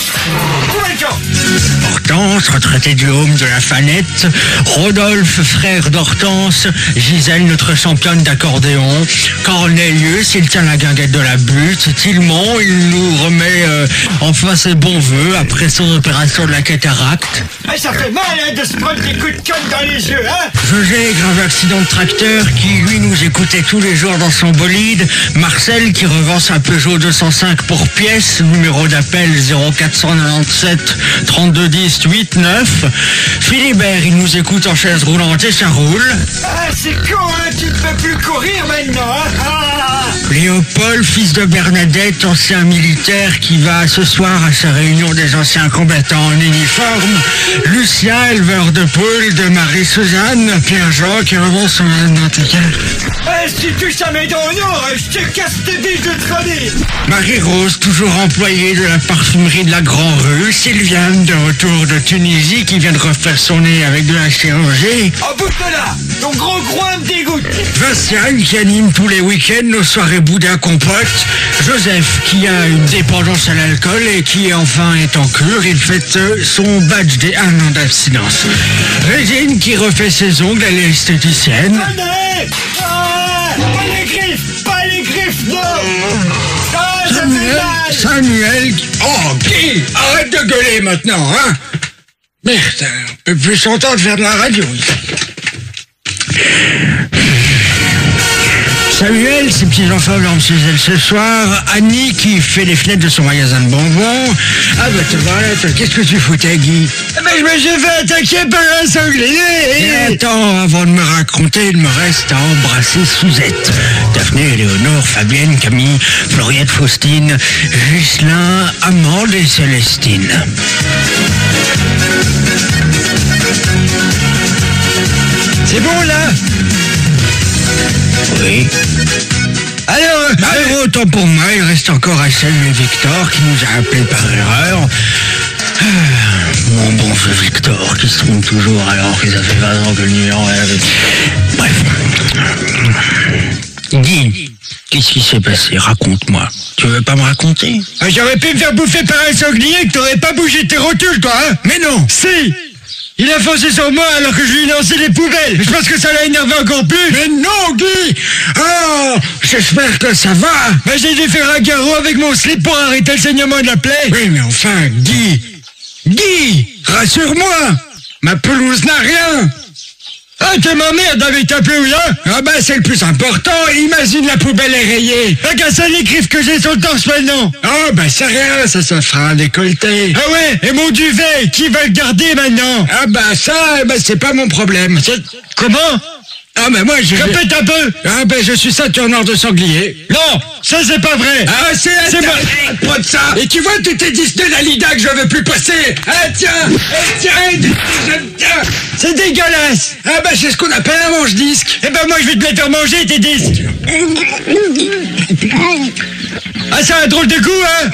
Hortense, retraité du home de la Fanette, Rodolphe, frère d'Hortense, Gisèle, notre championne d'accordéon, Cornelius, il tient la guinguette de la butte, Tilmont, il nous remet euh, enfin ses bons voeux après son opération de la cataracte. Hey, ça fait mal hein, de se prendre des coups de canne dans les yeux, hein. José, grave accident de tracteur, qui lui nous écoutait tous les jours dans son bolide, Marcel qui revend sa Peugeot deux cent cinq pour pièce, numéro d'appel zéro quatre cent quatre-vingt-dix-sept trente-deux dix huit neuf. Philibert, il nous écoute en chaise roulante et ça roule. Ah, c'est con, hein, tu ne peux plus courir maintenant, hein. Ah. Léopold, fils de Bernadette, ancien militaire qui va ce soir à sa réunion des anciens combattants en uniforme. Lucien, éleveur de poules, de Marie-Suzanne, Pierre-Jean qui revend son intégrale. Eh, si tu touches à mes dents au nord, je te casse tes billes de tradi. Marie-Rose, toujours employée de la parfumerie de la Grand Rue. Sylviane, de retour de Tunisie, qui vient de refaire son nez avec de la chirurgie. En bout de là, ton gros groin me dégoûte. Vinciane, qui anime tous les week-ends nos soirées boudin compote. Joseph, qui a une dépendance à l'alcool et qui enfin est en cure. Il fête son badge des un an d'abstinence. Régine, qui refait ses ongles, elle est esthéticienne. Allez, ah, pas les griffes, pas les griffes, non. Ah, ça Samuel, fait mal. Samuel, oh, Guy, arrête de gueuler maintenant, hein. Merde, on peut plus s'entendre faire de la radio ici. Samuel, ses petits-enfants dorment chez elle ce soir. Annie qui fait les fenêtres de son magasin de bonbons. Ah bah te voilà, toi, qu'est-ce que tu foutais, Guy? Eh ben, je me suis fait attaquer par un sanglier. Et attends, avant de me raconter, il me reste à embrasser Suzette. Daphné, Éléonore, Fabienne, Camille, Floriette, Faustine, Ghislain, Amande et Célestine. C'est bon, là? Oui. Alors, alors, autant pour moi, il reste encore à saluer Victor qui nous a appelé par erreur. Ah, mon bon vieux Victor qui se trompe toujours alors que ça fait vingt ans que le numéro est... Bref. Guy, qu'est-ce qui s'est passé? Raconte-moi. Tu veux pas me raconter? Ah, j'aurais pu me faire bouffer par un sanglier que t'aurais pas bougé tes rotules, toi, hein? Mais non. Si. Il a foncé sur moi alors que je lui ai lancé les poubelles. Je pense que ça l'a énervé encore plus. Mais non, Guy. Oh, j'espère que ça va. Ben, j'ai dû faire un carreau avec mon slip pour arrêter le saignement de la plaie. Oui, mais enfin, Guy. Guy, rassure-moi. Ma pelouse n'a rien. Ah, tu m'emmerdes avec ta pelouse, hein? Ah ben, c'est le plus important. Imagine la poubelle est rayée. Regarde ça, les griffes que j'ai sur le torse maintenant. Ah ben, c'est rien, ça, ça fera un décolleté. Ah ouais? Et mon duvet, qui va le garder maintenant? Ah ben, ça, ben, c'est pas mon problème. C'est... Comment? Ah ben moi je... Répète un peu. Ah ben je suis Saturnor de sanglier. Non, ça c'est pas vrai. Ah c'est... C'est pas... pas de ça. Et tu vois tous tes disques de Dalida que je veux plus passer. Ah tiens, eh, tiens, tiens. C'est dégueulasse. Ah ben c'est ce qu'on appelle un mange-disque. Eh ben moi je vais te les faire manger tes disques. Ah c'est un drôle de coup, hein.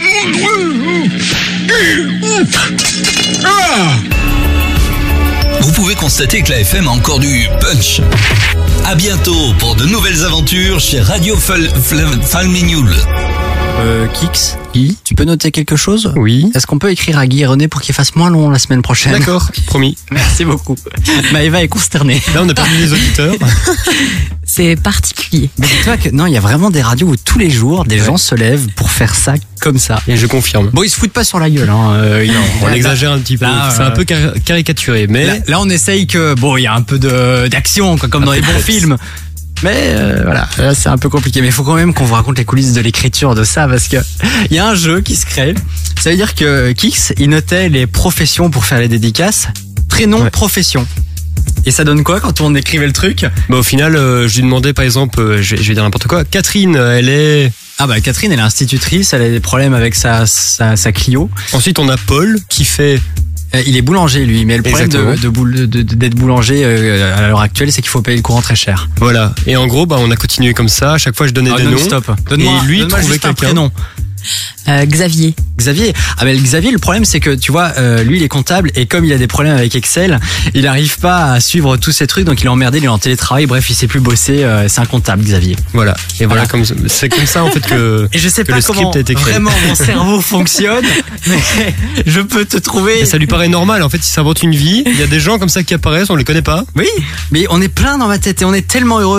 Ah. Vous pouvez constater que la F M a encore du punch. À bientôt pour de nouvelles aventures chez Radio Falmignoul. Euh, Kix, Guy, tu peux noter quelque chose? Oui. Est-ce qu'on peut écrire à Guy et René pour qu'il fasse moins long la semaine prochaine? D'accord, promis. Merci beaucoup. Maëva est consternée. Là, on a perdu les auditeurs. C'est particulier. Mais dis-toi que non, il y a vraiment des radios où tous les jours, des ouais. gens se lèvent pour faire ça comme ça. Et je confirme. Bon, ils se foutent pas sur la gueule. Hein. Euh, non, on exagère un petit peu. Là, c'est euh, un peu car- caricaturé, mais là, là, on essaye que bon, il y a un peu de d'action, quoi, comme un dans les bons films. Mais euh, voilà, là c'est un peu compliqué. Mais il faut quand même qu'on vous raconte les coulisses de l'écriture de ça, parce que il y a un jeu qui se crée. Ça veut dire que Kix, il notait les professions pour faire les dédicaces, prénom, ouais. profession. Et ça donne quoi quand on écrivait le truc? Bah au final, euh, je lui demandais par exemple, euh, je, vais, je vais dire n'importe quoi. Catherine, elle est Ah bah Catherine, elle est institutrice, elle a des problèmes avec sa, sa, sa Clio. Ensuite, on a Paul qui fait... Il est boulanger lui, mais le problème de, de, boule, de, de, d'être boulanger euh, à l'heure actuelle, c'est qu'il faut payer le courant très cher. Voilà. Et en gros, bah, on a continué comme ça. À chaque fois, je donnais ah, des noms. Stop. Donne-moi, et lui, donne-moi trouvait juste un quelqu'un. prénom. Euh, Xavier. Xavier. Ah ben Xavier, le problème c'est que tu vois, euh, lui il est comptable et comme il a des problèmes avec Excel, il n'arrive pas à suivre tous ces trucs, donc il est emmerdé, il est en télétravail, bref, il sait plus bosser. Euh, c'est un comptable, Xavier. Voilà. Et voilà, voilà. comme c'est comme ça en fait que. Et je sais que pas le comment script a été créé. vraiment mon cerveau fonctionne, mais je peux te trouver. Et ça lui paraît normal. En fait, il s'invente une vie. Il y a des gens comme ça qui apparaissent, on les connaît pas. Oui, mais on est plein dans ma tête et on est tellement heureux.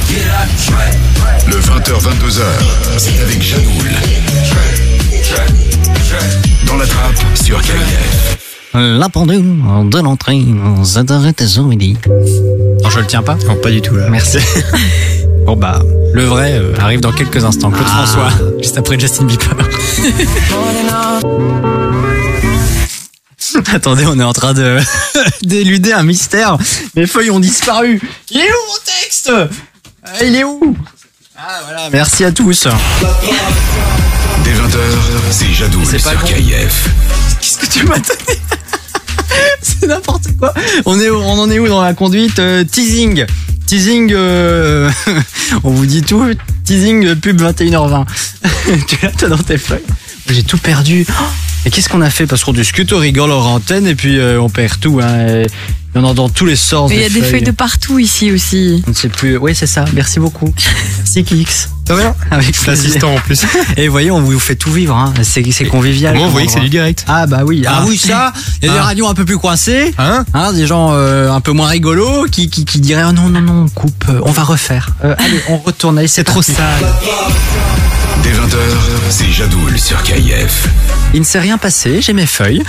Le vingt heures vingt-deux heures, c'est avec Janoul. Dans la trappe sur K F. La pendule de l'entrée, ça t'arrête à midi. Non, je le tiens pas. Non, pas du tout là. Merci. Bon bah, le vrai euh, arrive dans quelques instants. Claude ah. François, juste après Justin Bieber. Attendez, on est en train de d'éluder un mystère. Mes feuilles ont disparu. Il est où mon texte? Il est où? Ah voilà, merci à tous. Dès vingt heures, c'est Jadoul sur bon. K F. Qu'est-ce que tu m'as donné? C'est n'importe quoi. On, est, on en est où dans la conduite? euh, Teasing. Teasing, euh, on vous dit tout. Teasing, euh, pub vingt et une heures vingt. Tu l'as toi dans tes feuilles? J'ai tout perdu. Oh, et qu'est-ce qu'on a fait? Parce qu'on discute, on rigole en antenne et puis euh, on perd tout. Hein, et il y en a dans tous les sorts. Mais il y a des feuilles de partout ici aussi. On ne sait plus. Oui, c'est ça. Merci beaucoup. Merci Kix. Ça va? Avec l'assistant en plus. Et voyez, on vous fait tout vivre. Hein. C'est, c'est convivial. Moi, vous voyez que c'est du direct. Ah bah oui. Ah, ah oui, ça. Il y a ah. des radios un peu plus coincées. Hein, hein des gens euh, un peu moins rigolos qui, qui, qui diraient oh non, non, non, on coupe, euh, on va refaire. Euh, allez, on retourne. Allez, c'est trop sale. Dès vingt heures, c'est Jadoul sur K F. Il ne s'est rien passé, j'ai mes feuilles.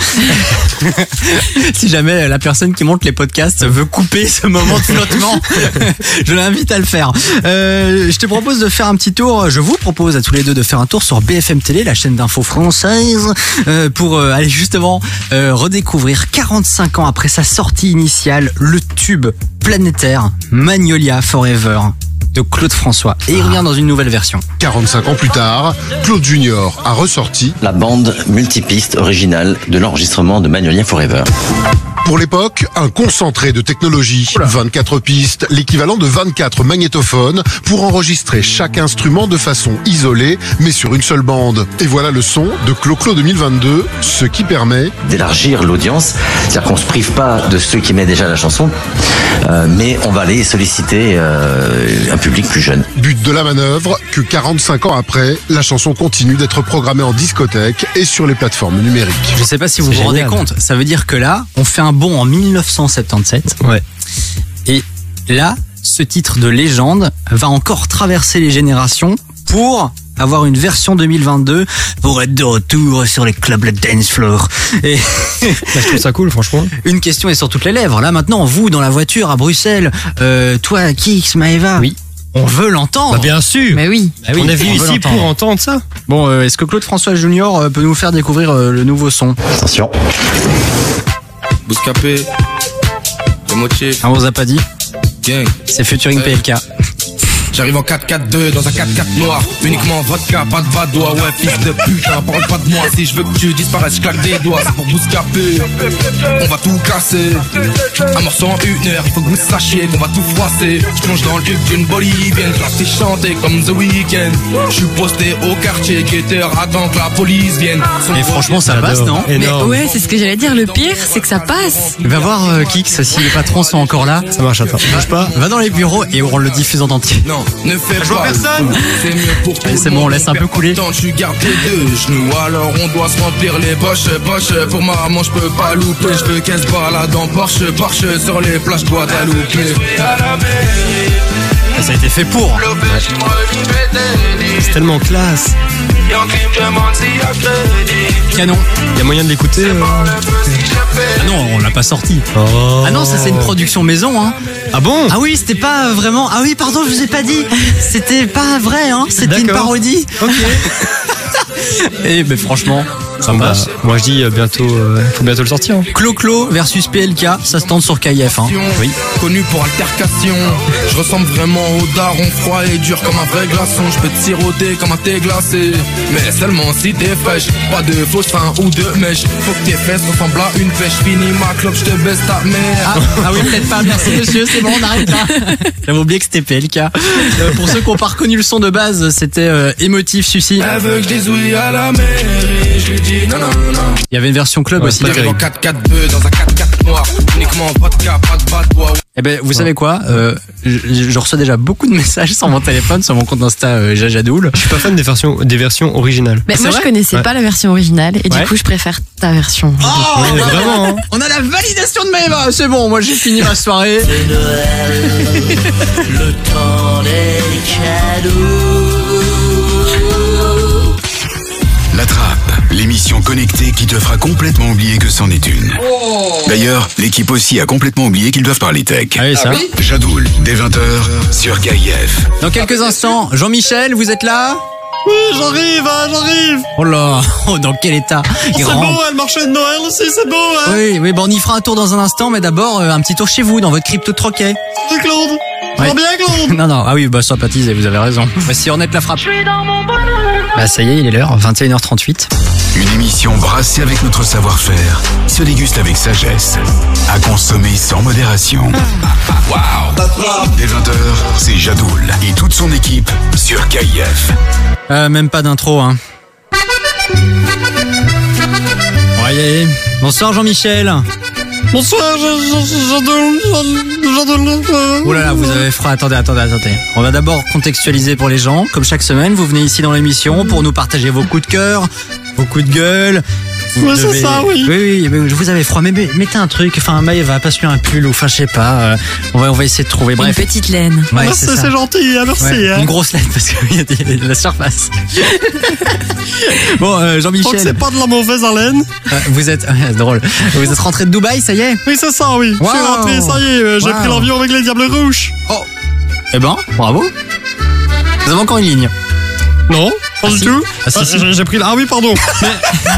Si jamais la personne qui monte les podcasts veut couper ce moment de flottement, je l'invite à le faire. Euh, je te propose de faire un petit tour, je vous propose à tous les deux de faire un tour sur B F M Télé, la chaîne d'info française, euh, pour euh, aller justement euh, redécouvrir quarante-cinq ans après sa sortie initiale, le tube planétaire Magnolia Forever de Claude François. Et il revient dans une nouvelle version. quarante-cinq ans plus tard, Claude Junior a ressorti la bande multipiste originale de l'enregistrement de Magnolia Forever. Pour l'époque, un concentré de technologie. vingt-quatre pistes, l'équivalent de vingt-quatre magnétophones pour enregistrer chaque instrument de façon isolée, mais sur une seule bande. Et voilà le son de Clo-Clo deux mille vingt-deux, ce qui permet d'élargir l'audience. C'est-à-dire qu'on se prive pas de ceux qui aimaient déjà la chanson, euh, mais on va aller solliciter euh, un public plus jeune. But de la manœuvre, que quarante-cinq ans après, la chanson continue d'être programmée en discothèque et sur les plateformes numériques. Je sais pas si vous C'est vous génial. rendez compte, ça veut dire que là, on fait un bond en mille neuf cent soixante-dix-sept. Ouais. Et là, ce titre de légende va encore traverser les générations pour avoir une version deux mille vingt-deux pour être de retour sur les clubs, le dance floor. Et je trouve ça cool, franchement. Une question est sur toutes les lèvres. Là maintenant, vous dans la voiture à Bruxelles, euh, toi, Kix, Maëva. Oui. On veut l'entendre. Bah bien sûr. Mais oui. Bah oui on est venu ici pour entendre ça. Bon, euh, est-ce que Claude François Junior euh, peut nous faire découvrir euh, le nouveau son? Attention. Bouscapé, le motif. Ah, on vous a pas dit? Gang. C'est Featuring P L K. J'arrive en quatre quatre deux dans un quatre quatre noir. Uniquement vodka, pas de badois. Ouais, fils de putain, parle pas de moi. Si je veux que tu disparaisses, je claque des doigts. C'est pour Bouscapé. On va tout casser. Un morceau en une heure, il faut que vous sachiez qu'on va tout froisser. Je plonge dans le duc d'une bolivienne. Je la chanter comme The Weeknd. Je suis posté au quartier, guetteur, attends que la police vienne. Et franchement, ça passe, non? Mais ouais, c'est ce que j'allais dire. Le pire, c'est que ça passe. Va voir euh, Kix, si les patrons sont encore là. Ça marche, attends. Bouge pas. Va dans les bureaux et on le diffuse en entier. Non. Ne fais pas personne. C'est mieux pour tout. Allez, c'est bon, on laisse un peu couler. Je suis gardé de genoux, alors on doit se remplir les poches, poches. Pour maman, je peux pas louper. Je veux qu'elle se balade en Porsche, Porsche sur les plages Guadeloupe. Ça a été fait pour. C'est tellement classe. Canon. Il y a moyen de l'écouter. Euh... Ah non, on l'a pas sorti. Oh. Ah non, ça c'est une production maison, hein. Ah bon? Ah oui, c'était pas vraiment. Ah oui, pardon, je vous ai pas dit. C'était pas vrai, hein. C'était D'accord. une parodie. Ok. Et ben franchement, Bon, bah, moi je dis euh, bientôt, euh, faut bientôt le sortir. Hein. Clo-Clo versus P L K, ça se tente sur K F. Hein. Oui. Connu pour altercation, je ressemble vraiment au daron, froid et dur comme un vrai glaçon. Je peux te siroter comme un thé glacé, mais seulement si t'es fraîche. Pas de faux seins ou de mèche. Faut que tes fesses ressemblent à une pêche. Finis ma clope, je te baisse ta mère. Ah, ah oui, peut-être pas, merci monsieur, c'est bon, on arrête là. J'avais oublié que c'était P L K. Euh, pour ceux qui n'ont pas reconnu le son de base, c'était euh, Émotif Sucy. Elle veut que je dise oui à la mairie, je lui dis non, non, non. Il y avait une version club Ouais, aussi. j'arrive en quatre quatre deux dans un quatre quatre noir. Uniquement vodka, pas de badois. Eh ben, vous savez quoi, euh, je, je reçois déjà beaucoup de messages sur mon téléphone, sur mon compte Insta euh, Jajadoul. Je suis pas fan des versions, des versions originales. Mais moi, je connaissais Ouais. pas la version originale et Ouais. du coup, je préfère ta version. Oh, Ouais, vraiment, hein. On a la validation de Maëva, c'est bon, moi j'ai fini ma soirée. Le temps des cadeaux. La Trappe, l'émission connectée qui te fera complètement oublier que c'en est une. D'ailleurs, l'équipe aussi a complètement oublié qu'ils doivent parler tech. Allez, ça. Jadoul, dès vingt heures, sur K I F. Dans quelques instants, Jean-Michel, vous êtes là? Oui, j'arrive, hein, j'arrive. Oh là, oh, dans quel état? Oh, c'est Grand. beau, hein, le marché de Noël aussi, c'est beau, hein. Oui, oui, bon, on y fera un tour dans un instant, mais d'abord, euh, un petit tour chez vous, dans votre crypto de troquet. C'est Claude. Ça Ouais. va bien, Claude? Non, non, ah oui, bah, sympathise, vous avez raison. Voici Ornette la frappe. Bah, ça y est, il est l'heure, vingt et une heures trente-huit. Une émission brassée avec notre savoir-faire, se déguste avec sagesse, à consommer sans modération. Waouh! Dès vingt heures, c'est Jadoul et toute son équipe sur K I F. Euh, même pas d'intro, hein. Voyez. Bonsoir, Jean-Michel. Bonsoir, Jadoul. Jadoul. Oh là là, vous avez froid. Attendez, attendez, attendez. On va d'abord contextualiser pour les gens. Comme chaque semaine, vous venez ici dans l'émission pour nous partager vos coups de cœur, vos coups de gueule. Vous Ouais, c'est devez- ça, oui. Oui, oui, mais vous avez froid. Mais mais mettez un truc, enfin, Maëva, passe-lui un pull ou enfin, je sais pas. euh, on va, on va essayer de trouver. Une Bref. petite laine. Ouais, Merci, c'est ça. c'est gentil, hein, merci. Ouais, hein. Une grosse lettre parce qu'il y a des- de la surface. Bon, euh, Donc Jean-Michel, c'est pas de la mauvaise haleine. euh, vous êtes, ouais, c'est drôle. Vous êtes rentré de Dubaï, ça y est? Oui, c'est ça, oui. Je suis Wow. rentré, ça y est, euh, j'ai Wow. pris l'avion avec les Diables Rouges. Oh. Eh ben, bravo. Vous avez encore une ligne. Non, pas Ah, du si. tout. Ah, si, si. j'ai- J'ai pris. la- Ah oui, pardon. Mais...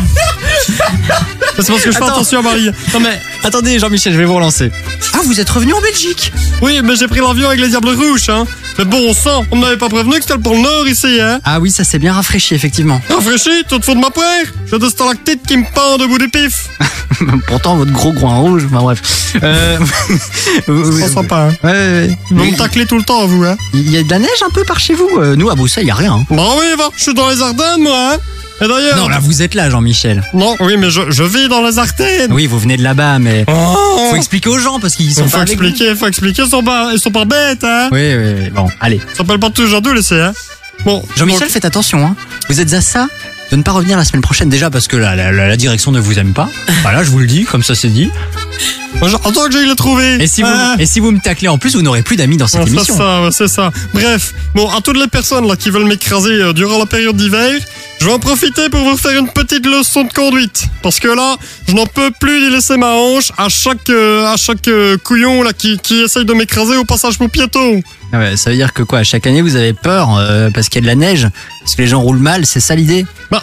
c'est parce que je fais Attends. attention à ma ligne. Non mais, attendez Jean-Michel, je vais vous relancer. Ah, vous êtes revenu en Belgique? Oui, mais j'ai pris l'avion avec les Diables Rouges, hein. Mais bon sang, on m'avait pas prévenu que c'était le pôle Nord ici, hein. Ah oui, ça s'est bien rafraîchi, effectivement. Rafraîchi, tu te fous de ma poire. J'ai des stalactites qui me pendent au bout du pif. Pourtant, votre gros groin rouge, enfin bref. Euh... vous- C'est sympa, hein. Ouais, ouais, ouais. Vous Mais me taclez tout le temps, vous, hein. Il y a de la neige un peu par chez vous. Euh, Nous, à Bruxelles, il y a rien. hein. Bah oui, va, je suis dans les Ardennes, moi, hein. Et d'ailleurs. Non, là, vous êtes là, Jean-Michel. Non, oui, mais je, je vis dans les Ardennes. Oui, vous venez de là-bas, mais Oh. faut expliquer aux gens parce qu'ils sont faut pas avec vous. expliquer, faut expliquer, ils sont pas, ils sont pas bêtes, hein. Oui, oui, oui. Bon, allez. Ça s'appelle pas tout Jadoul, ici, hein. Bon. Jean-Michel, donc- faites attention, hein. Vous êtes à ça de ne pas revenir la semaine prochaine déjà parce que la, la, la- la direction ne vous aime pas. Voilà, je vous le dis, comme ça c'est dit. Moi, j'attends que j'aille le trouver. Et si vous, Ah. et si vous me taclez en plus, vous n'aurez plus d'amis dans cette Ah, c'est émission. ça, ouais, c'est ça. Bref, bon, à toutes les personnes là qui veulent m'écraser euh, durant la période d'hiver, je vais en profiter pour vous faire une petite leçon de conduite. Parce que là, je n'en peux plus d'y laisser ma hanche à chaque euh, à chaque euh, couillon là qui, qui essaye de m'écraser au passage pour piétons. Ah ouais, ça veut dire que quoi, chaque année vous avez peur euh, parce qu'il y a de la neige, parce que les gens roulent mal, c'est ça l'idée? Bah,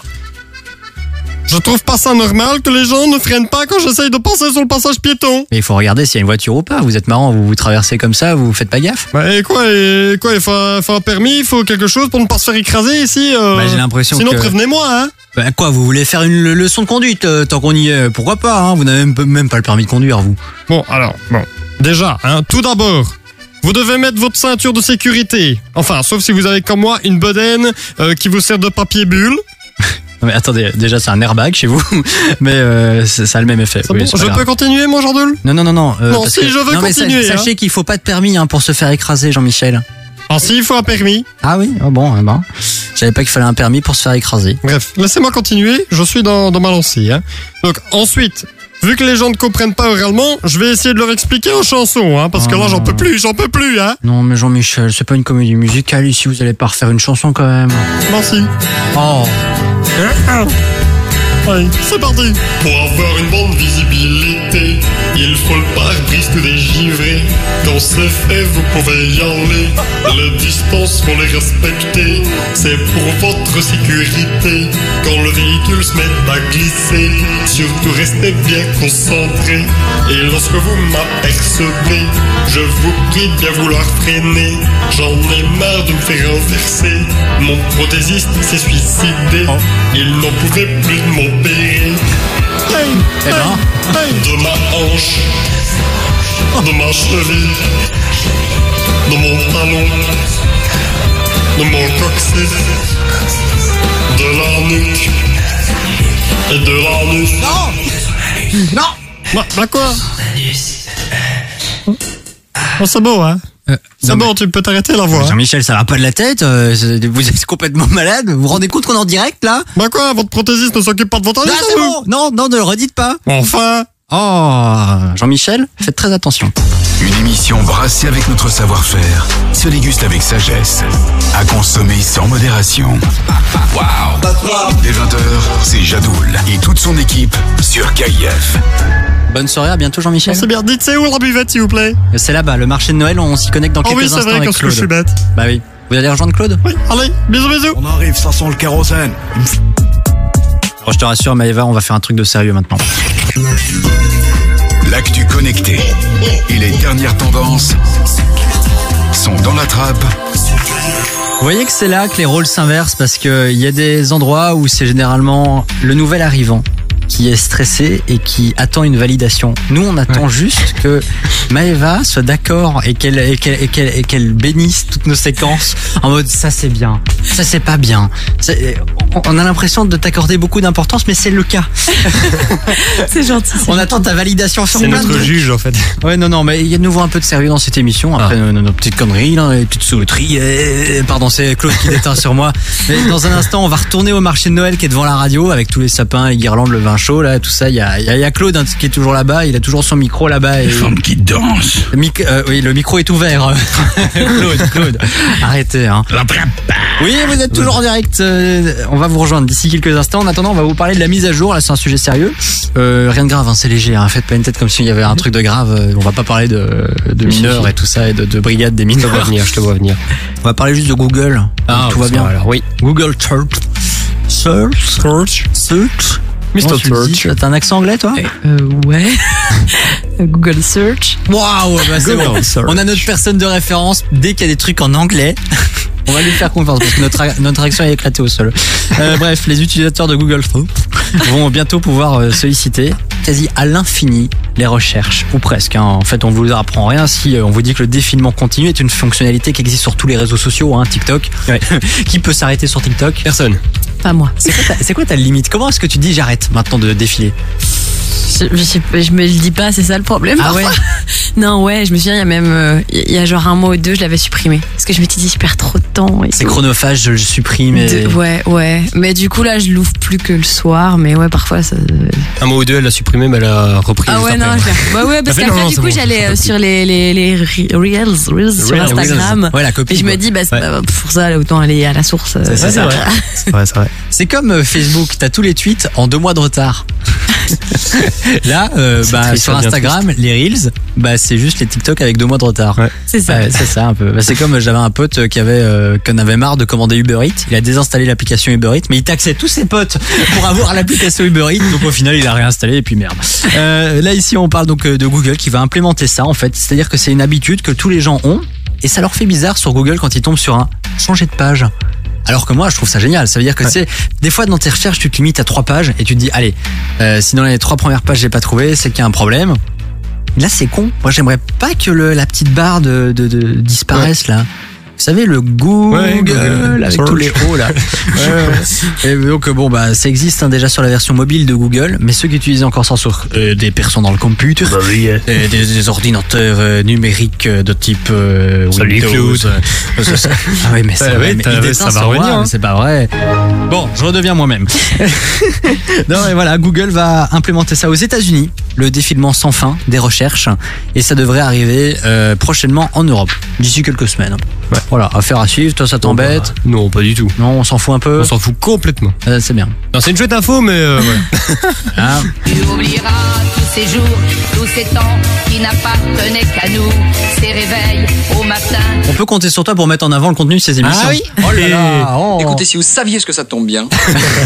je trouve pas ça normal que les gens ne freinent pas quand j'essaye de passer sur le passage piéton. Mais il faut regarder s'il y a une voiture ou pas. Vous êtes marrant, vous vous traversez comme ça, vous faites pas gaffe. Bah, et quoi, et quoi, il faut, faut un permis, il faut quelque chose pour ne pas se faire écraser ici. euh. Bah, j'ai l'impression Sinon, que- prévenez-moi, hein. Bah quoi, vous voulez faire une le- leçon de conduite euh, tant qu'on y est? Pourquoi pas, hein? Vous n'avez même, même pas le permis de conduire, vous. Bon, alors, bon. Déjà, hein, tout d'abord, vous devez mettre votre ceinture de sécurité. Enfin, sauf si vous avez comme moi une bedaine euh, qui vous sert de papier bulle. Non, mais attendez, déjà c'est un airbag chez vous, mais euh, c'est- ça a le même effet. C'est Oui, bon, c'est pas je grave. peux continuer, mon Jardul? Non, non, non, non. euh, Non, parce si, que- je veux non, mais sa- continuer, hein. Sachez qu'il faut pas de permis hein, pour se faire écraser, Jean-Michel. Ah si, il faut un permis. Ah oui, oh bon, eh ben, je savais pas qu'il fallait un permis pour se faire écraser. Bref, laissez-moi continuer, je suis dans, dans ma lancée. Hein. Donc ensuite, vu que les gens ne comprennent pas oralement, je vais essayer de leur expliquer en chanson, hein, parce que là j'en peux plus, j'en peux plus, hein. Non, mais Jean-Michel, c'est pas une comédie musicale ici, vous allez pas refaire une chanson quand même. Merci. Oh. Oui, c'est parti. Pour avoir une bonne visibilité, il faut le pare-brise tout dégivré. Quand c'est fait, vous pouvez y aller. Les distances, faut les respecter. C'est pour votre sécurité. Quand le véhicule se met à glisser, surtout restez bien concentré. Et lorsque vous m'apercevez, je vous prie de bien vouloir freiner. J'en ai marre de me faire renverser. Mon prothésiste s'est suicidé. Il n'en pouvait plus de m'opérer. Hey, hey, hey. De ma hanche, de ma cheville, de mon talon, de mon coccyx, de la nuque et de l'anus. Non Non Bah, bah quoi Oh, c'est beau, hein euh, C'est non, bon, mais... tu peux t'arrêter la voix. Jean-Michel, ça va pas de la tête, euh, vous êtes complètement malade, vous vous rendez compte qu'on est en direct là? Bah quoi, votre prothésiste ne s'occupe pas de votre anus? Non, bon. non, non, ne le redites pas. Enfin. Oh, Jean-Michel, faites très attention. Une émission brassée avec notre savoir-faire, se déguste avec sagesse, à consommer sans modération. Waouh. Dès vingt heures, c'est Jadoul et toute son équipe sur K I F. Bonne soirée, à bientôt Jean-Michel. C'est bien, dites c'est où la buvette s'il vous plaît? C'est là-bas, le marché de Noël, on s'y connecte dans quelques oh oui, c'est instants vrai, avec quand Claude. je suis bête. Bah oui. Vous allez rejoindre Claude? Oui, allez, bisous bisous. On arrive, ça sent le kérosène. Alors, je te rassure Maëva, on va faire un truc de sérieux maintenant. L'actu connecté et les dernières tendances sont dans la trappe. Vous voyez que c'est là que les rôles s'inversent parce qu'il y a des endroits où c'est généralement le nouvel arrivant qui est stressé et qui attend une validation. Nous, on attend ouais. juste que Maëva soit d'accord et qu'elle et qu'elle, et qu'elle, et qu'elle bénisse toutes nos séquences en mode ça c'est bien, ça c'est pas bien. C'est, on a l'impression de t'accorder beaucoup d'importance, mais c'est le cas. C'est gentil. C'est on attend ta validation sur c'est notre de... juge en fait. Ouais, non, non, mais il y a de nouveau un peu de sérieux dans cette émission. Après ah. nos, nos petites conneries, là, les petites sauteries. Et... Pardon, c'est Claude qui déteint sur moi. Mais dans un instant, on va retourner au marché de Noël qui est devant la radio avec tous les sapins, les guirlandes, le vin chaud, là, tout ça. Il y a, il y a Claude hein, qui est toujours là-bas. Il a toujours son micro là-bas. Et... Les femmes qui dansent. Le mic... euh, oui, le micro est ouvert. Claude, Claude, arrêtez. Hein. Oui, vous êtes toujours en direct. Euh, on va vous rejoindre d'ici quelques instants. En attendant, on va vous parler de la mise à jour. Là, c'est un sujet sérieux. Euh, rien de grave, hein, c'est léger. Hein. Faites pas une tête comme s'il y avait un truc de grave. On va pas parler de, de mineurs et tout ça et de, de brigade des mineurs. Je te vois venir. Je te vois venir. On va parler juste de Google. Ah, tout va bien. Alors, oui. Google Search. Search. Search. Search. mister Search. T'as un accent anglais, toi? Euh, ouais. Google Search. Waouh, bah c'est bon. On a notre personne de référence dès qu'il y a des trucs en anglais. On va lui faire confiance parce que notre, notre action est éclatée au sol. Euh, bref, les utilisateurs de Google vont bientôt pouvoir euh, solliciter quasi à l'infini les recherches, ou presque. Hein. En fait, on vous apprend rien si euh, on vous dit que le défilement continu est une fonctionnalité qui existe sur tous les réseaux sociaux, hein, TikTok. Ouais. Qui peut s'arrêter sur TikTok? Personne. Pas moi. C'est quoi, ta, c'est quoi ta limite? Comment est-ce que tu dis j'arrête maintenant de défiler? Je, je, je me le dis pas, c'est ça le problème. Ah ouais? Non, ouais, je me souviens, il y a même, euh, il y a genre un mois ou deux, je l'avais supprimé. Parce que je m'étais dit, je perds trop de temps. Et c'est tout. chronophage, je le supprime. Et... De, ouais, ouais. Mais du coup, là, je l'ouvre plus que le soir. Mais ouais, parfois, ça. Un mois ou deux, elle l'a supprimé, mais elle a repris. Ah ouais, non, je bah ouais, parce qu'après, non, du coup, bon, j'allais euh, sur les, les, les Reels, Reels sur Instagram. Ouais, la copie. Et je me dis, bah, c'est ouais. pas pour ça, là, autant aller à la source. C'est, c'est, c'est vrai. C'est vrai, c'est vrai. C'est comme euh, Facebook, t'as tous les tweets en deux mois de retard. Là, euh, bah, triste, sur Instagram, les Reels, bah, c'est juste les TikTok avec deux mois de retard. Ouais. C'est ça. Ouais, c'est ça un peu. Bah, c'est comme j'avais un pote qui avait, euh, qu'on avait marre de commander Uber Eats. Il a désinstallé l'application Uber Eats, mais il taxait tous ses potes pour avoir l'application Uber Eats. Donc au final, il a réinstallé et puis merde. Euh, là ici, on parle donc de Google qui va implémenter ça en fait. C'est-à-dire que c'est une habitude que tous les gens ont et ça leur fait bizarre sur Google quand ils tombent sur un changer de page. Alors que moi, je trouve ça génial. Ça veut dire que, ouais. tu sais, des fois, dans tes recherches, tu te limites à trois pages et tu te dis, allez, euh, si dans les trois premières pages, j'ai pas trouvé, c'est qu'il y a un problème. Là, c'est con. Moi, j'aimerais pas que le, la petite barre de, de, de disparaisse, ouais. là. Vous savez, le Google, ouais, Google avec search. Tous les hauts, là. Ouais, ouais. Et donc, bon, bah, ça existe hein, déjà sur la version mobile de Google, mais ceux qui utilisent encore ça sur euh, des personnes dans le computer, bah, oui, euh, des, des ordinateurs euh, numériques de type euh, Windows. Euh, ah oui, mais, ça, ouais, mais il ça va revenir. Hein. C'est pas vrai. Bon, je redeviens moi-même. Non, et voilà, Google va implémenter ça aux États-Unis, le défilement sans fin des recherches, et ça devrait arriver euh, prochainement en Europe, d'ici quelques semaines. Ouais. Voilà, affaire à suivre, toi ça t'embête? Oh bah, non, pas du tout. Non, on s'en fout un peu? On s'en fout complètement. Euh, c'est bien. Non, c'est une chouette info, mais euh, ouais. Ah. Tu oublieras tous ces jours, tous ces temps qui n'appartenaient qu'à nous, ces réveils au matin. On peut compter sur toi pour mettre en avant le contenu de ces émissions. Ah oui. Oh là là, oh. Écoutez, si vous saviez ce que ça tombe bien.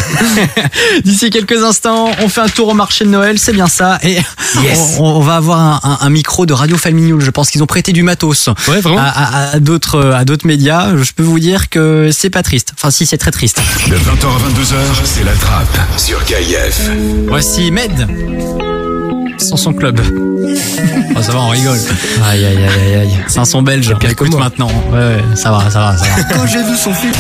D'ici quelques instants, on fait un tour au marché de Noël, c'est bien ça. Et Yes. on, on va avoir un, un, un micro de Radio Falmignoul. Je pense qu'ils ont prêté du matos Ouais, vraiment. à, à, à d'autres à d'autres médias. Je peux vous dire que c'est pas triste. Enfin, si, c'est très triste. De vingt heures à vingt-deux heures, c'est la trappe sur K I F. Voici Med sans son club. Oh, ça va, on rigole. Aïe, aïe, aïe, aïe, aïe. C'est un son belge. Écoute maintenant. Ouais, ouais, ça va, ça va, ça va. Quand j'ai vu son film.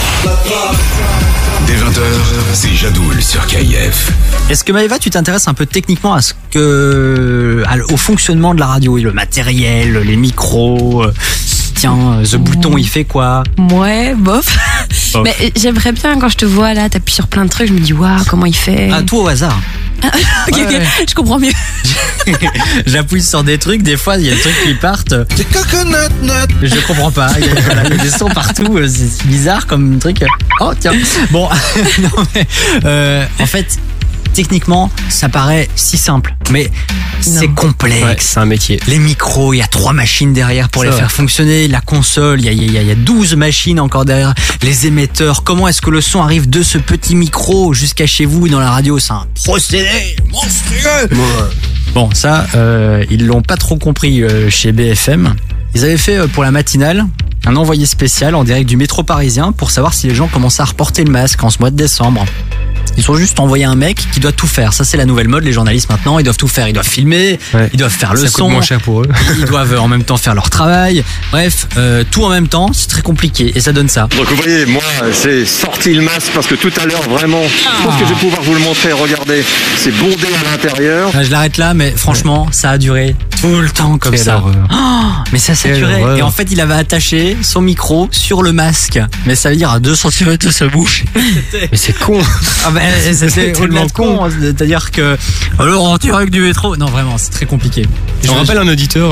Dès vingt heures, c'est Jadoul sur K I F. Est-ce que Maëva, tu t'intéresses un peu techniquement à ce que, à- au fonctionnement de la radio, le matériel, les micros, euh, tiens, ce bouton, il fait quoi? Ouais, bof. Bof. Mais j'aimerais bien quand je te vois là, t'appuies sur plein de trucs, je me dis waouh, comment il fait. Ah, tout au hasard. ok, Ouais, ok, ouais. je comprends mieux. J'appuie sur des trucs, des fois il y a des trucs qui partent. Des coconuts nut. Je comprends pas. Il y a, voilà, il y a des sons partout. euh, C'est bizarre comme truc. Oh tiens. Bon, non mais euh, en fait, techniquement, ça paraît si simple, mais c'est Ouais, complexe. c'est un métier. Les micros, il y a trois machines derrière pour C'est les vrai. faire fonctionner. La console, il y a, il y a, il y a douze machines encore derrière. Les émetteurs, comment est-ce que le son arrive de ce petit micro jusqu'à chez vous dans la radio? C'est un procédé monstrueux. Bon, ça, euh, ils l'ont pas trop compris euh, chez B F M. Ils avaient fait euh, pour la matinale un envoyé spécial en direct du métro parisien pour savoir si les gens commençaient à reporter le masque en ce mois de décembre. Ils ont juste envoyé un mec qui doit tout faire. Ça, c'est la nouvelle mode. Les journalistes maintenant, ils doivent tout faire. Ils doivent filmer, Ouais. ils doivent faire le Ça coûte son. moins cher pour eux. Ils doivent euh, en même temps faire leur travail. Bref, euh, tout en même temps, c'est très compliqué et ça donne ça. Donc vous voyez, moi j'ai sorti le masque parce que tout à l'heure vraiment, je pense que je vais pouvoir vous le montrer, regardez, c'est bondé à l'intérieur. Ah, je l'arrête là, mais franchement, ça a duré tout le temps comme Quelle ça. horreur. Oh, mais ça Quelle saturait. horreur. Et en fait, il avait attaché son micro sur le masque. Mais ça veut dire à deux centimètres de sa bouche. Mais c'est con. Ah ben, c'était C'est au-delà de tellement con. C'est-à-dire que, alors, on tire avec du métro. Non, vraiment, c'est très compliqué. Je me rappelle un auditeur.